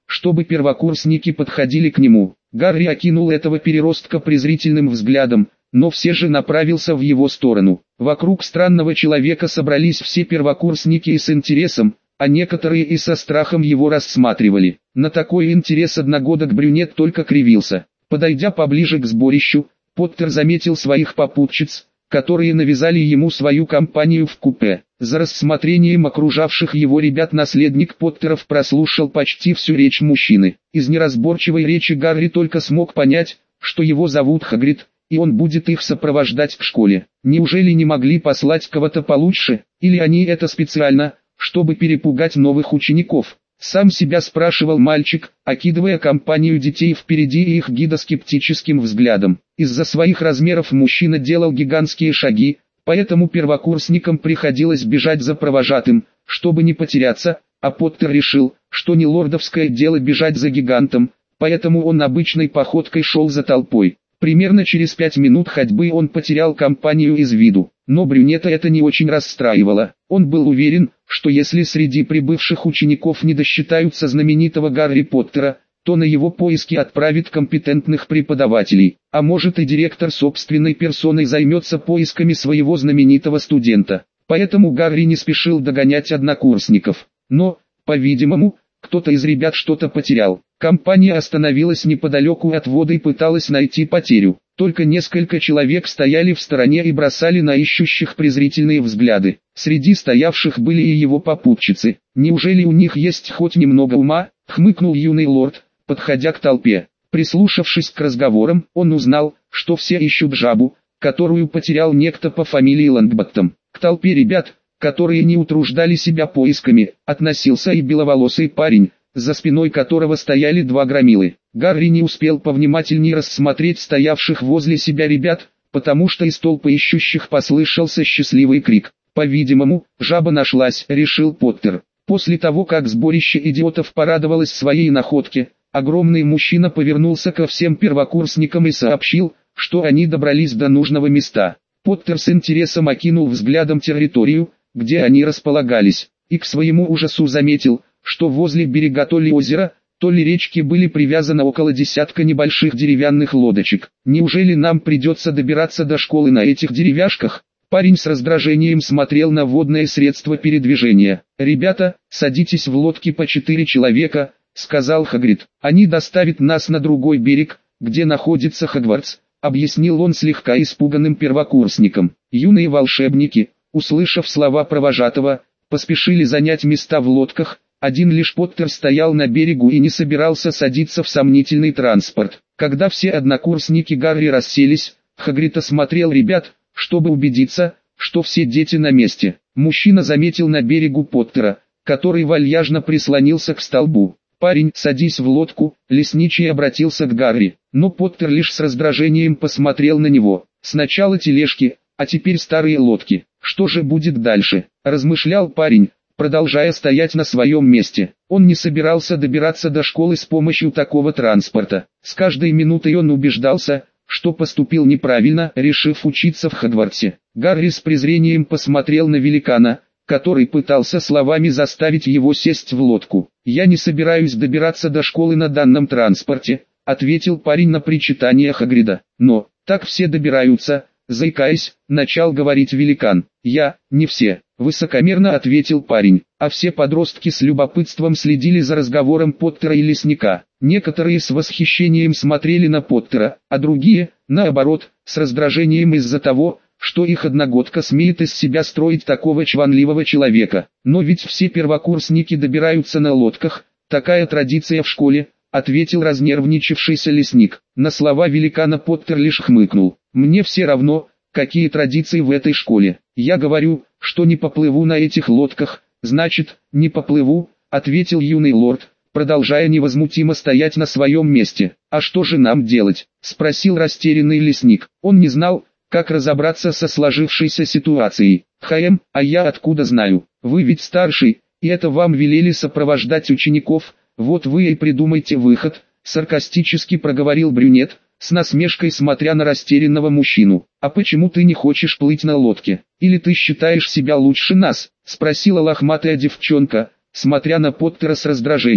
чтобы первокурсники подходили к нему. Гарри окинул этого переростка презрительным взглядом, но все же направился в его сторону. Вокруг странного человека собрались все первокурсники и с интересом, а некоторые и со страхом его рассматривали. На такой интерес одногодок брюнет только кривился. Подойдя поближе к сборищу, Поттер заметил своих попутчиц, которые навязали ему свою компанию в купе. За рассмотрением окружавших его ребят наследник Поттеров прослушал почти всю речь мужчины. Из неразборчивой речи Гарри только смог понять, что его зовут Хагрид, и он будет их сопровождать в школе. Неужели не могли послать кого-то получше, или они это специально, чтобы перепугать новых учеников? Сам себя спрашивал мальчик, окидывая компанию детей впереди и их гида скептическим взглядом. Из-за своих размеров мужчина делал гигантские шаги, поэтому первокурсникам приходилось бежать за провожатым, чтобы не потеряться, а Поттер решил, что не лордовское дело бежать за гигантом, поэтому он обычной походкой шел за толпой. Примерно через 5 минут ходьбы он потерял компанию из виду, но брюнета это не очень расстраивало. Он был уверен, что если среди прибывших учеников не досчитаются знаменитого Гарри Поттера, то на его поиски отправит компетентных преподавателей, а может и директор собственной персоной займется поисками своего знаменитого студента. Поэтому Гарри не спешил догонять однокурсников. Но, по-видимому, кто-то из ребят что-то потерял. Компания остановилась неподалеку от воды и пыталась найти потерю. Только несколько человек стояли в стороне и бросали на ищущих презрительные взгляды. Среди стоявших были и его попутчицы. «Неужели у них есть хоть немного ума?» — хмыкнул юный лорд, подходя к толпе. Прислушавшись к разговорам, он узнал, что все ищут жабу, которую потерял некто по фамилии Лонгботтом. К толпе ребят, которые не утруждали себя поисками, относился и беловолосый парень, за спиной которого стояли два громилы. Гарри не успел повнимательнее рассмотреть стоявших возле себя ребят, потому что из толпы ищущих послышался счастливый крик. «По-видимому, жаба нашлась», — решил Поттер. После того, как сборище идиотов порадовалось своей находке, огромный мужчина повернулся ко всем первокурсникам и сообщил, что они добрались до нужного места. Поттер с интересом окинул взглядом территорию, где они располагались, и к своему ужасу заметил, что возле берега то ли озера, то ли речки были привязаны около десятка небольших деревянных лодочек. «Неужели нам придется добираться до школы на этих деревяшках?» Парень с раздражением смотрел на водное средство передвижения. «Ребята, садитесь в лодки по 4 человека», — сказал Хагрид. «Они доставят нас на другой берег, где находится Хогвартс», — объяснил он слегка испуганным первокурсникам. Юные волшебники, услышав слова провожатого, поспешили занять места в лодках. Один лишь Поттер стоял на берегу и не собирался садиться в сомнительный транспорт. Когда все однокурсники Гарри расселись, Хагрид осмотрел ребят, чтобы убедиться, что все дети на месте. Мужчина заметил на берегу Поттера, который вальяжно прислонился к столбу. «Парень, садись в лодку», — лесничий обратился к Гарри, но Поттер лишь с раздражением посмотрел на него. «Сначала тележки, а теперь старые лодки. Что же будет дальше?» — размышлял парень, продолжая стоять на своем месте. Он не собирался добираться до школы с помощью такого транспорта. С каждой минутой он убеждался, что поступил неправильно, решив учиться в Хогвартсе. Гарри с презрением посмотрел на великана, который пытался словами заставить его сесть в лодку. «Я не собираюсь добираться до школы на данном транспорте», — ответил парень на причитание Хагрида. «Но, так все добираются», — заикаясь, начал говорить великан. «Я, не все», — высокомерно ответил парень, а все подростки с любопытством следили за разговором Поттера и лесника. Некоторые с восхищением смотрели на Поттера, а другие, наоборот, с раздражением из-за того, что их одногодка смеет из себя строить такого чванливого человека. «Но ведь все первокурсники добираются на лодках, такая традиция в школе», — ответил разнервничавшийся лесник. На слова великана Поттер лишь хмыкнул. «Мне все равно, какие традиции в этой школе. Я говорю, что не поплыву на этих лодках, значит, не поплыву», — ответил юный лорд, продолжая невозмутимо стоять на своем месте. «А что же нам делать?» — спросил растерянный лесник. Он не знал, как разобраться со сложившейся ситуацией. А я откуда знаю? Вы ведь старший, и это вам велели сопровождать учеников, вот вы и придумайте выход», — саркастически проговорил брюнет, с насмешкой смотря на растерянного мужчину. «А почему ты не хочешь плыть на лодке? Или ты считаешь себя лучше нас?» — спросила лохматая девчонка, смотря на Поттера с раздражением.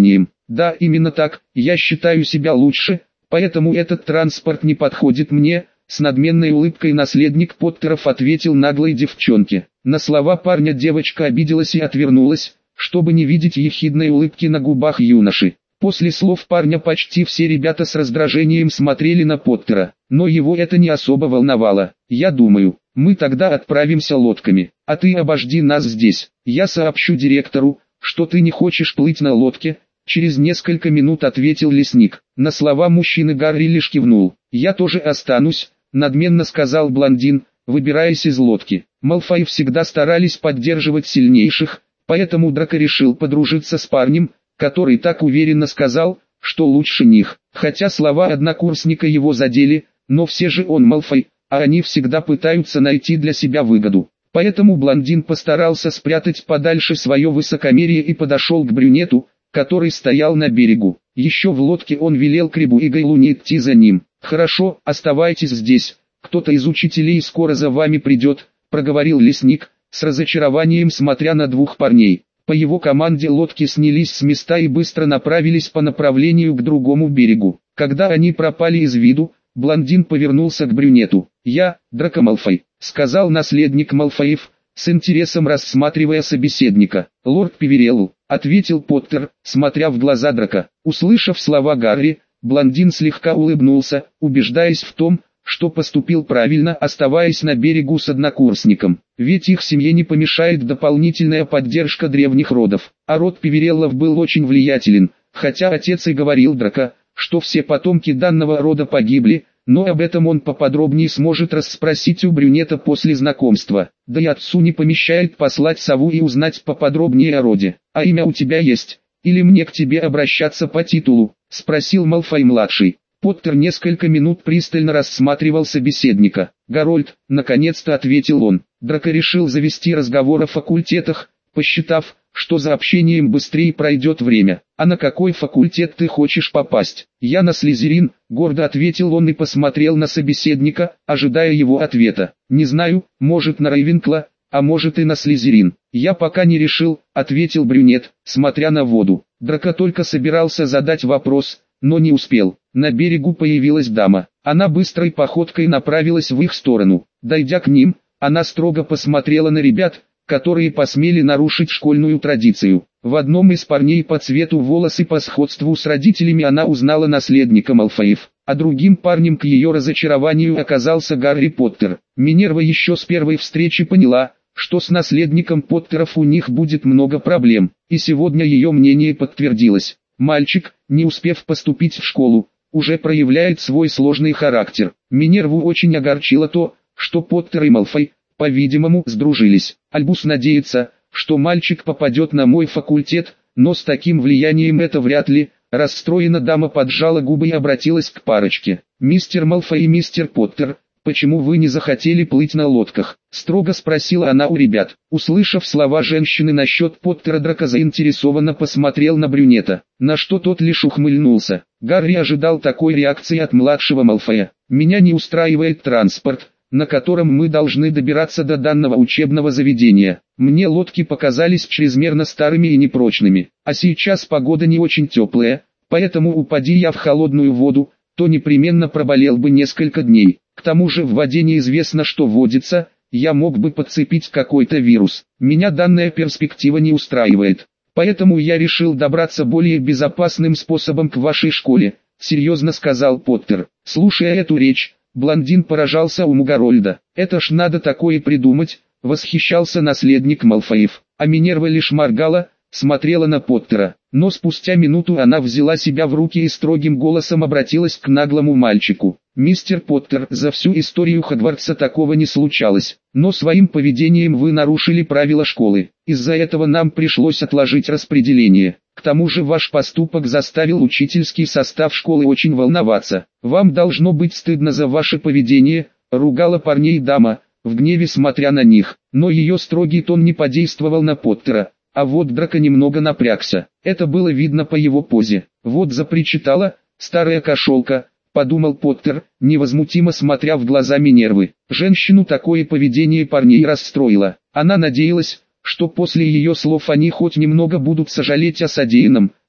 Да, именно так, я считаю себя лучше, поэтому этот транспорт не подходит мне, с надменной улыбкой наследник Поттеров ответил наглой девчонке. На слова парня девочка обиделась и отвернулась, чтобы не видеть ехидной улыбки на губах юноши. После слов парня почти все ребята с раздражением смотрели на Поттера, но его это не особо волновало. «Я думаю, мы тогда отправимся лодками, а ты обожди нас здесь. Я сообщу директору, что ты не хочешь плыть на лодке», — через несколько минут ответил лесник. На слова мужчины Гарри лишь кивнул. «Я тоже останусь», — надменно сказал блондин, выбираясь из лодки. Малфои всегда старались поддерживать сильнейших, поэтому Драко решил подружиться с парнем, который так уверенно сказал, что лучше них. Хотя слова однокурсника его задели, но все же он Малфой, а они всегда пытаются найти для себя выгоду. Поэтому блондин постарался спрятать подальше свое высокомерие и подошел к брюнету, который стоял на берегу. Еще в лодке он велел Крибу и Гайлуне идти за ним. «Хорошо, оставайтесь здесь, кто-то из учителей скоро за вами придет», — проговорил лесник, с разочарованием смотря на двух парней. По его команде лодки снялись с места и быстро направились по направлению к другому берегу. Когда они пропали из виду, блондин повернулся к брюнету. «Я, Драко Малфой», — сказал наследник Малфоев, с интересом рассматривая собеседника. «Лорд Певерелл», — ответил Поттер, смотря в глаза Драко. Услышав слова Гарри, блондин слегка улыбнулся, убеждаясь в том, что поступил правильно, оставаясь на берегу с однокурсником. Ведь их семье не помешает дополнительная поддержка древних родов. А род Певереллов был очень влиятелен, хотя отец и говорил Драко, что все потомки данного рода погибли, но об этом он поподробнее сможет расспросить у брюнета после знакомства. Да и отцу не помешает послать сову и узнать поподробнее о роде. «А имя у тебя есть? Или мне к тебе обращаться по титулу?» — спросил Малфой-младший. Поттер несколько минут пристально рассматривал собеседника. «Гарольд», — наконец-то ответил он. Драко решил завести разговор о факультетах, посчитав, что за общением быстрее пройдет время. «А на какой факультет ты хочешь попасть?» «Я на Слизерин», — гордо ответил он и посмотрел на собеседника, ожидая его ответа. «Не знаю, может на Рейвенкла, а может и на Слизерин. Я пока не решил», — ответил брюнет, смотря на воду. Драко только собирался задать вопрос, но не успел. На берегу появилась дама. Она быстрой походкой направилась в их сторону. Дойдя к ним, она строго посмотрела на ребят, которые посмели нарушить школьную традицию. В одном из парней по цвету волос и по сходству с родителями она узнала наследника Малфоев, а другим парнем к ее разочарованию оказался Гарри Поттер. Минерва еще с первой встречи поняла, что с наследником Поттеров у них будет много проблем, и сегодня ее мнение подтвердилось. Мальчик, не успев поступить в школу, уже проявляет свой сложный характер. Минерву очень огорчило то, что Поттер и Малфой, по-видимому, сдружились. Альбус надеется, что мальчик попадет на мой факультет, но с таким влиянием это вряд ли. Расстроена дама поджала губы и обратилась к парочке. «Мистер Малфой и мистер Поттер, почему вы не захотели плыть на лодках?» — строго спросила она у ребят. Услышав слова женщины насчет Поттера, Драко заинтересованно посмотрел на брюнета, на что тот лишь ухмыльнулся. Гарри ожидал такой реакции от младшего Малфоя. «Меня не устраивает транспорт, на котором мы должны добираться до данного учебного заведения. Мне лодки показались чрезмерно старыми и непрочными, а сейчас погода не очень теплая, поэтому упади я в холодную воду, то непременно проболел бы несколько дней. К тому же в воде неизвестно, что водится, я мог бы подцепить какой-то вирус. Меня данная перспектива не устраивает. Поэтому я решил добраться более безопасным способом к вашей школе», — серьезно сказал Поттер. Слушая эту речь, блондин поражался уму Гарольда. «Это ж надо такое придумать», — восхищался наследник Малфоев. А Минерва лишь моргала, смотрела на Поттера. Но спустя минуту она взяла себя в руки и строгим голосом обратилась к наглому мальчику. «Мистер Поттер, за всю историю Хогвартса такого не случалось, но своим поведением вы нарушили правила школы. Из-за этого нам пришлось отложить распределение. К тому же ваш поступок заставил учительский состав школы очень волноваться. Вам должно быть стыдно за ваше поведение», — ругала парней дама, в гневе смотря на них. Но ее строгий тон не подействовал на Поттера. А вот Драко немного напрягся. Это было видно по его позе. «Вот запричитала, старая кошелка», — подумал Поттер, невозмутимо смотря в глаза Минервы. Женщину такое поведение парней расстроило. Она надеялась, что после ее слов они хоть немного будут сожалеть о содеянном,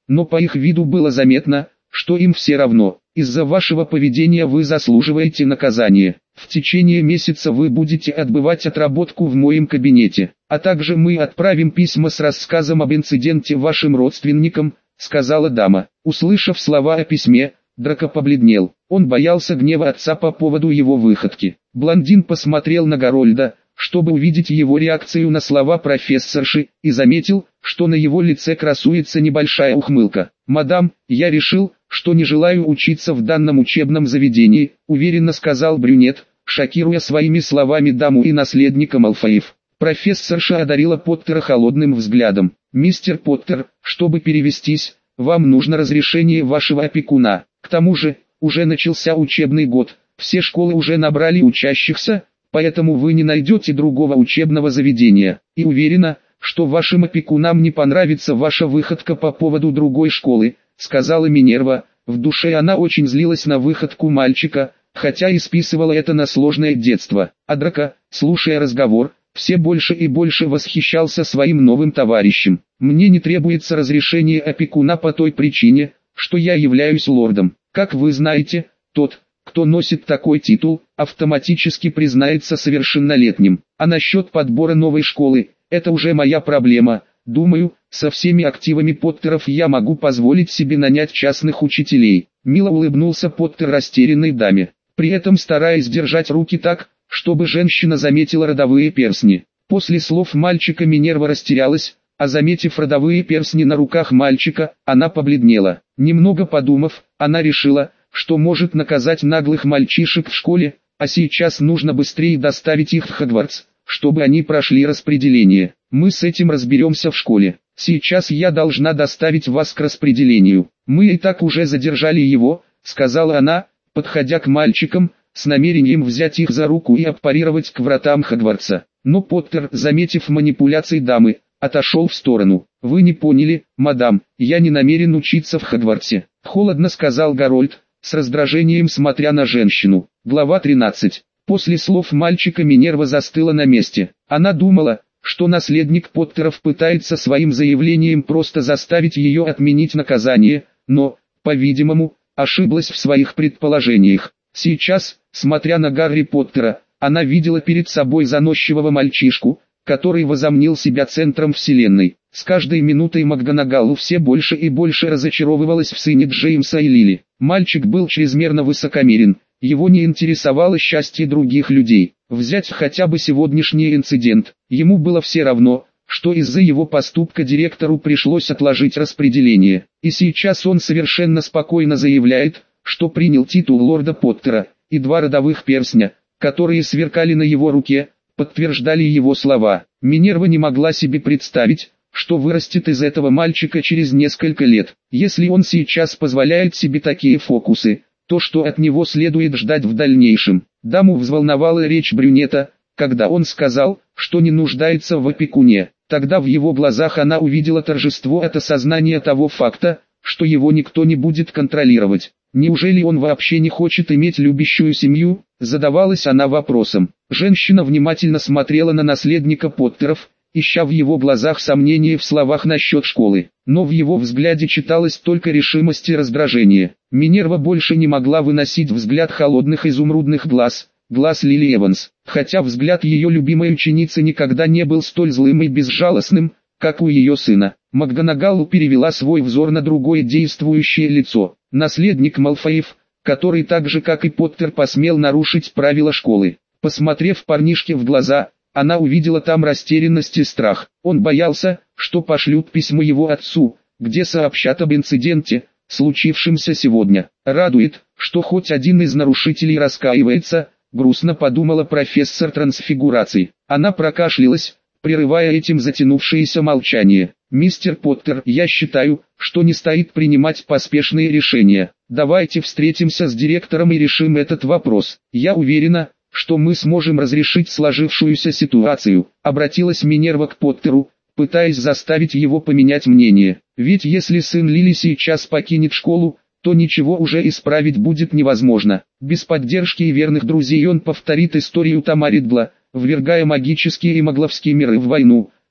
но по их виду было заметно, что им все равно. Из-за вашего поведения вы заслуживаете наказания. В течение месяца вы будете отбывать отработку в моем кабинете, а также мы отправим письма с рассказом об инциденте вашим родственникам, сказала дама. Услышав слова о письме, Драко побледнел. Он боялся гнева отца по поводу его выходки. Блондин посмотрел на Гарольда, чтобы увидеть его реакцию на слова профессорши, и заметил, что на его лице красуется небольшая ухмылка. «Мадам, я решил, что не желаю учиться в данном учебном заведении», уверенно сказал брюнет, шокируя своими словами даму и наследника Малфоев. Профессорша одарила Поттера холодным взглядом. «Мистер Поттер, чтобы перевестись, вам нужно разрешение вашего опекуна. К тому же, уже начался учебный год, все школы уже набрали учащихся, поэтому вы не найдете другого учебного заведения. И уверена, что вашим опекунам не понравится ваша выходка по поводу другой школы», сказала Минерва. В душе она очень злилась на выходку мальчика, хотя и списывала это на сложное детство. А Драко, слушая разговор, все больше и больше восхищался своим новым товарищем. «Мне не требуется разрешение опекуна по той причине, что я являюсь лордом. Как вы знаете, тот, кто носит такой титул, автоматически признается совершеннолетним. А насчет подбора новой школы, это уже моя проблема. Думаю, со всеми активами Поттеров я могу позволить себе нанять частных учителей». Мило улыбнулся Поттер растерянной даме, при этом стараясь держать руки так, чтобы женщина заметила родовые перстни. После слов мальчика Минерва растерялась, а заметив родовые перстни на руках мальчика, она побледнела. Немного подумав, она решила, что может наказать наглых мальчишек в школе, а сейчас нужно быстрее доставить их в Хогвартс, чтобы они прошли распределение. «Мы с этим разберемся в школе. Сейчас я должна доставить вас к распределению. Мы и так уже задержали его», сказала она, подходя к мальчикам, с намерением взять их за руку и аппарировать к вратам Хогвартса. Но Поттер, заметив манипуляции дамы, отошел в сторону. «Вы не поняли, мадам, я не намерен учиться в Хогвартсе», холодно сказал Гарольд, с раздражением смотря на женщину. Глава 13. После слов мальчика Минерва застыла на месте. Она думала, что наследник Поттеров пытается своим заявлением просто заставить ее отменить наказание, но, по-видимому, ошиблась в своих предположениях. Сейчас, смотря на Гарри Поттера, она видела перед собой заносчивого мальчишку, который возомнил себя центром вселенной. С каждой минутой МакГонагалл все больше и больше разочаровывалась в сыне Джеймса и Лили. Мальчик был чрезмерно высокомерен, его не интересовало счастье других людей. Взять хотя бы сегодняшний инцидент, ему было все равно, что из-за его поступка директору пришлось отложить распределение. И сейчас он совершенно спокойно заявляет, что принял титул лорда Поттера, и 2 родовых перстня, которые сверкали на его руке, подтверждали его слова. Минерва не могла себе представить, что вырастет из этого мальчика через несколько лет. Если он сейчас позволяет себе такие фокусы, то что от него следует ждать в дальнейшем? Даму взволновала речь брюнета, когда он сказал, что не нуждается в опекуне. Тогда в его глазах она увидела торжество от осознания того факта, что его никто не будет контролировать. Неужели он вообще не хочет иметь любящую семью? Задавалась она вопросом. Женщина внимательно смотрела на наследника Поттеров, ища в его глазах сомнения в словах насчет школы. Но в его взгляде читалось только решимость и раздражение. Минерва больше не могла выносить взгляд холодных изумрудных глаз Лили Эванс. Хотя взгляд ее любимой ученицы никогда не был столь злым и безжалостным, как у ее сына. МакГонагалл перевела свой взор на другое действующее лицо. Наследник Малфоев, который так же как и Поттер посмел нарушить правила школы. Посмотрев парнишке в глаза, она увидела там растерянность и страх. Он боялся, что пошлют письмо его отцу, где сообщат об инциденте, случившемся сегодня. Радует, что хоть один из нарушителей раскаивается, грустно подумала профессор трансфигурации. Она прокашлялась, прерывая этим затянувшееся молчание. «Мистер Поттер, я считаю, что не стоит принимать поспешные решения. Давайте встретимся с директором и решим этот вопрос. Я уверена, что мы сможем разрешить сложившуюся ситуацию», обратилась Минерва к Поттеру, пытаясь заставить его поменять мнение. Ведь если сын Лили сейчас покинет школу, то ничего уже исправить будет невозможно. Без поддержки и верных друзей он повторит историю Тома Ридла, ввергая магические и магловские миры в войну,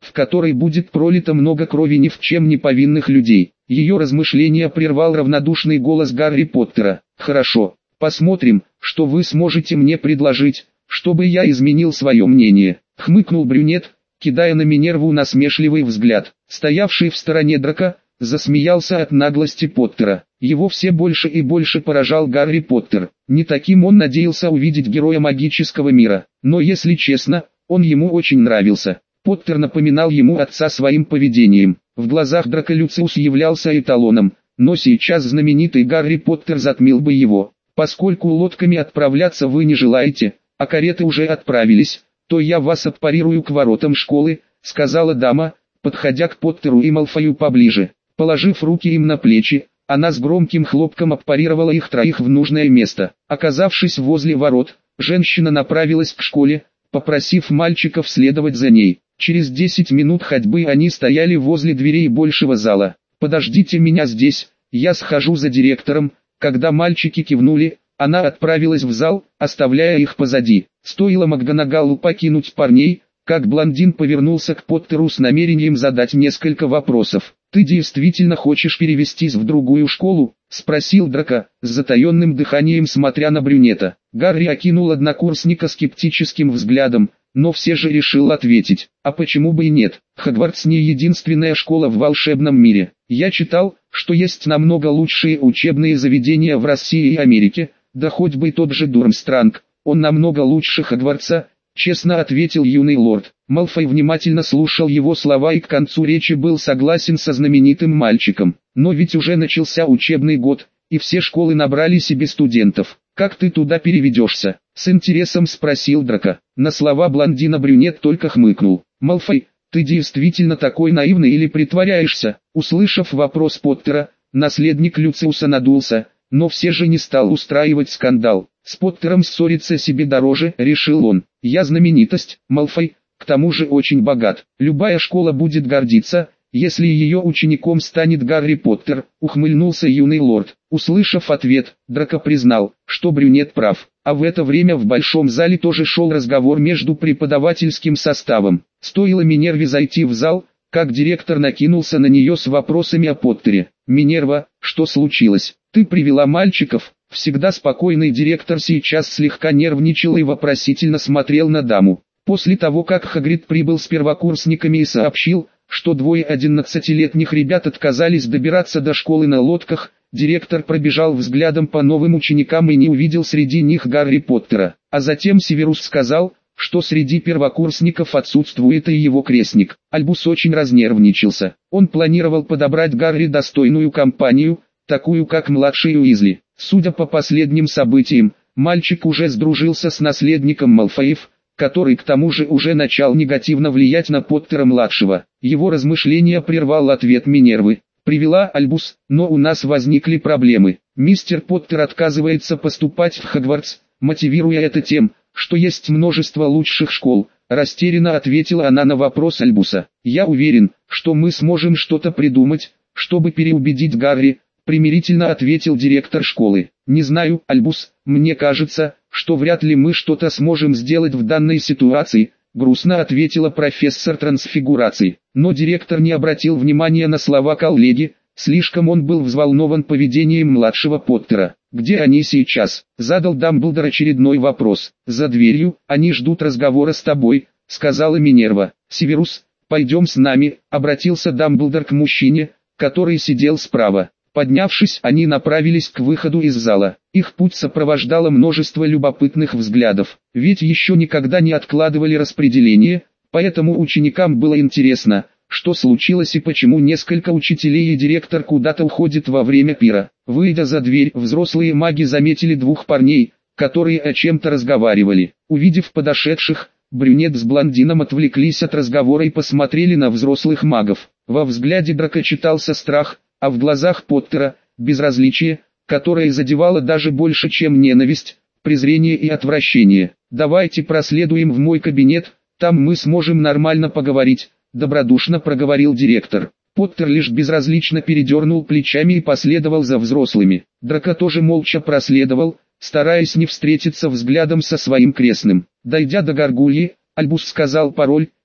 в которой будет пролито много крови ни в чем не повинных людей. Ее размышления прервал равнодушный голос Гарри Поттера. «Хорошо, посмотрим, что вы сможете мне предложить, чтобы я изменил свое мнение», — хмыкнул брюнет, кидая на Минерву насмешливый взгляд. Стоявший в стороне Драко засмеялся от наглости Поттера. Его все больше и больше поражал Гарри Поттер. Не таким он надеялся увидеть героя магического мира, но если честно, он ему очень нравился. Поттер напоминал ему отца своим поведением. В глазах Драко Люциус являлся эталоном, но сейчас знаменитый Гарри Поттер затмил бы его. «Поскольку лодками отправляться вы не желаете, а кареты уже отправились, то я вас отпарирую к воротам школы», — сказала дама, подходя к Поттеру и Малфою поближе. Положив руки им на плечи, она с громким хлопком отпарировала их троих в нужное место. Оказавшись возле ворот, женщина направилась к школе, попросив мальчиков следовать за ней. Через 10 минут ходьбы они стояли возле дверей большего зала. «Подождите меня здесь, я схожу за директором». Когда мальчики кивнули, она отправилась в зал, оставляя их позади. Стоило МакГонагалу покинуть парней, как блондин повернулся к Поттеру с намерением задать несколько вопросов. «Ты действительно хочешь перевестись в другую школу?» — спросил Драко, с затаенным дыханием смотря на брюнета. Гарри окинул однокурсника скептическим взглядом, но все же решил ответить: «А почему бы и нет? Хогвартс не единственная школа в волшебном мире. Я читал, что есть намного лучшие учебные заведения в России и Америке, да хоть бы тот же Дурмстранг, он намного лучше Хогвартса», — честно ответил юный лорд. Малфой внимательно слушал его слова и к концу речи был согласен со знаменитым мальчиком. «Но ведь уже начался учебный год, и все школы набрали себе студентов. Как ты туда переведешься?» — с интересом спросил Драко. На слова блондина брюнет только хмыкнул. «Малфой, ты действительно такой наивный или притворяешься?» Услышав вопрос Поттера, наследник Люциуса надулся, но все же не стал устраивать скандал. «С Поттером ссориться себе дороже», — решил он. «Я знаменитость, Малфой, к тому же очень богат. Любая школа будет гордиться, если ее учеником станет Гарри Поттер», — ухмыльнулся юный лорд. Услышав ответ, Драко признал, что брюнет прав. А в это время в большом зале тоже шел разговор между преподавательским составом. Стоило Минерве зайти в зал, как директор накинулся на нее с вопросами о Поттере. «Минерва, что случилось? Ты привела мальчиков?» Всегда спокойный директор сейчас слегка нервничал и вопросительно смотрел на даму. После того, как Хагрид прибыл с первокурсниками и сообщил, что двое 11-летних ребят отказались добираться до школы на лодках, директор пробежал взглядом по новым ученикам и не увидел среди них Гарри Поттера. А затем Северус сказал, что среди первокурсников отсутствует и его крестник. Альбус очень разнервничался. Он планировал подобрать Гарри достойную компанию, такую как младший Уизли. Судя по последним событиям, мальчик уже сдружился с наследником Малфоев, который к тому же уже начал негативно влиять на Поттера-младшего. Его размышления прервал ответ Минервы. «Привела Альбус, но у нас возникли проблемы. Мистер Поттер отказывается поступать в Хогвартс, мотивируя это тем, что есть множество лучших школ», — растерянно ответила она на вопрос Альбуса. «Я уверен, что мы сможем что-то придумать, чтобы переубедить Гарри», — примирительно ответил директор школы. «Не знаю, Альбус, мне кажется, что вряд ли мы что-то сможем сделать в данной ситуации», — грустно ответила профессор трансфигурации. Но директор не обратил внимания на слова коллеги, слишком он был взволнован поведением младшего Поттера. «Где они сейчас?» — задал Дамблдор очередной вопрос. «За дверью, они ждут разговора с тобой», — сказала Минерва. «Северус, пойдем с нами», — обратился Дамблдор к мужчине, который сидел справа. Поднявшись, они направились к выходу из зала. Их путь сопровождало множество любопытных взглядов, ведь еще никогда не откладывали распределение, поэтому ученикам было интересно, что случилось и почему несколько учителей и директор куда-то уходят во время пира. Выйдя за дверь, взрослые маги заметили двух парней, которые о чем-то разговаривали. Увидев подошедших, брюнет с блондином отвлеклись от разговора и посмотрели на взрослых магов. Во взгляде Драко читался страх, а в глазах Поттера – безразличие, которое задевало даже больше, чем ненависть, презрение и отвращение. «Давайте проследуем в мой кабинет, там мы сможем нормально поговорить», – добродушно проговорил директор. Поттер лишь безразлично передернул плечами и последовал за взрослыми. Драко тоже молча проследовал, стараясь не встретиться взглядом со своим крестным. Дойдя до Гаргульи, Альбус сказал пароль,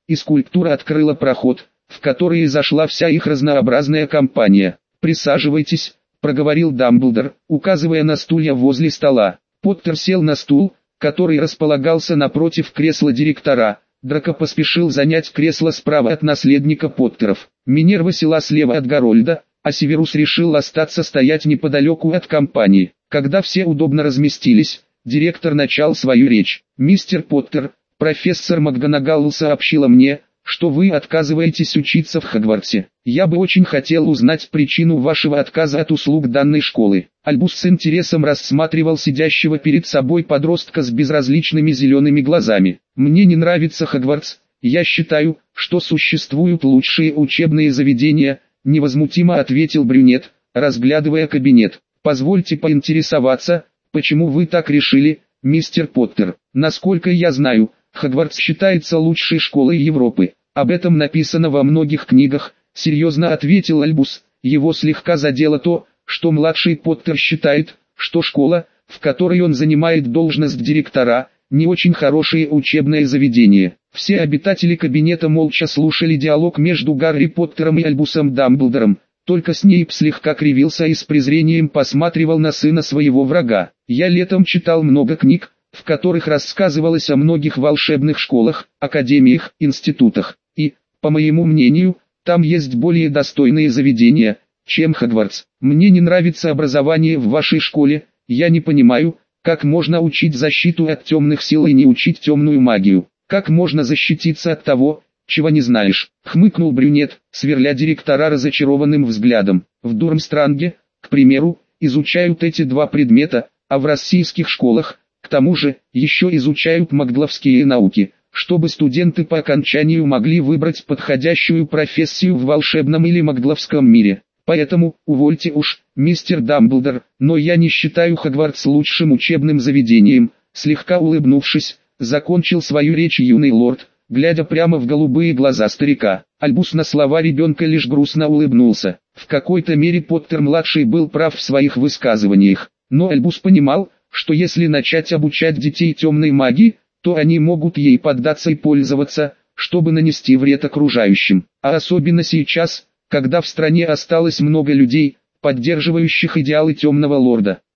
и скульптура открыла проход, в который зашла вся их разнообразная компания. «Присаживайтесь», — проговорил Дамблдор, указывая на стулья возле стола. Поттер сел на стул, который располагался напротив кресла директора. Драко поспешил занять кресло справа от наследника Поттеров. Минерва села слева от Гарольда, а Северус решил остаться стоять неподалеку от компании. Когда все удобно разместились, директор начал свою речь. «Мистер Поттер, профессор МакГонагал сообщила мне, что вы отказываетесь учиться в Хогвартсе. Я бы очень хотел узнать причину вашего отказа от услуг данной школы». Альбус с интересом рассматривал сидящего перед собой подростка с безразличными зелеными глазами. «Мне не нравится Хогвартс, я считаю, что существуют лучшие учебные заведения», невозмутимо ответил брюнет, разглядывая кабинет. «Позвольте поинтересоваться, почему вы так решили, мистер Поттер? Насколько я знаю, Хогвартс считается лучшей школой Европы. Об этом написано во многих книгах», серьезно ответил Альбус. Его слегка задело то, что младший Поттер считает, что школа, в которой он занимает должность директора, не очень хорошее учебное заведение. Все обитатели кабинета молча слушали диалог между Гарри Поттером и Альбусом Дамблдором. Только Снейп слегка кривился и с презрением посматривал на сына своего врага. «Я летом читал много книг, в которых рассказывалось о многих волшебных школах, академиях, институтах. И, по моему мнению, там есть более достойные заведения, чем Хогвартс. Мне не нравится образование в вашей школе, я не понимаю, как можно учить защиту от темных сил и не учить темную магию. Как можно защититься от того, чего не знаешь?» Хмыкнул брюнет, сверля директора разочарованным взглядом. «В Дурмстранге, к примеру, изучают эти два предмета, а в российских школах, к тому же, еще изучают магловские науки, чтобы студенты по окончанию могли выбрать подходящую профессию в волшебном или магловском мире. Поэтому, увольте уж, мистер Дамблдор, но я не считаю Хогвартс лучшим учебным заведением», слегка улыбнувшись, закончил свою речь юный лорд, глядя прямо в голубые глаза старика. Альбус на слова ребенка лишь грустно улыбнулся. В какой-то мере Поттер-младший был прав в своих высказываниях, но Альбус понимал, что если начать обучать детей темной магии, то они могут ей поддаться и пользоваться, чтобы нанести вред окружающим. А особенно сейчас, когда в стране осталось много людей, поддерживающих идеалы темного лорда.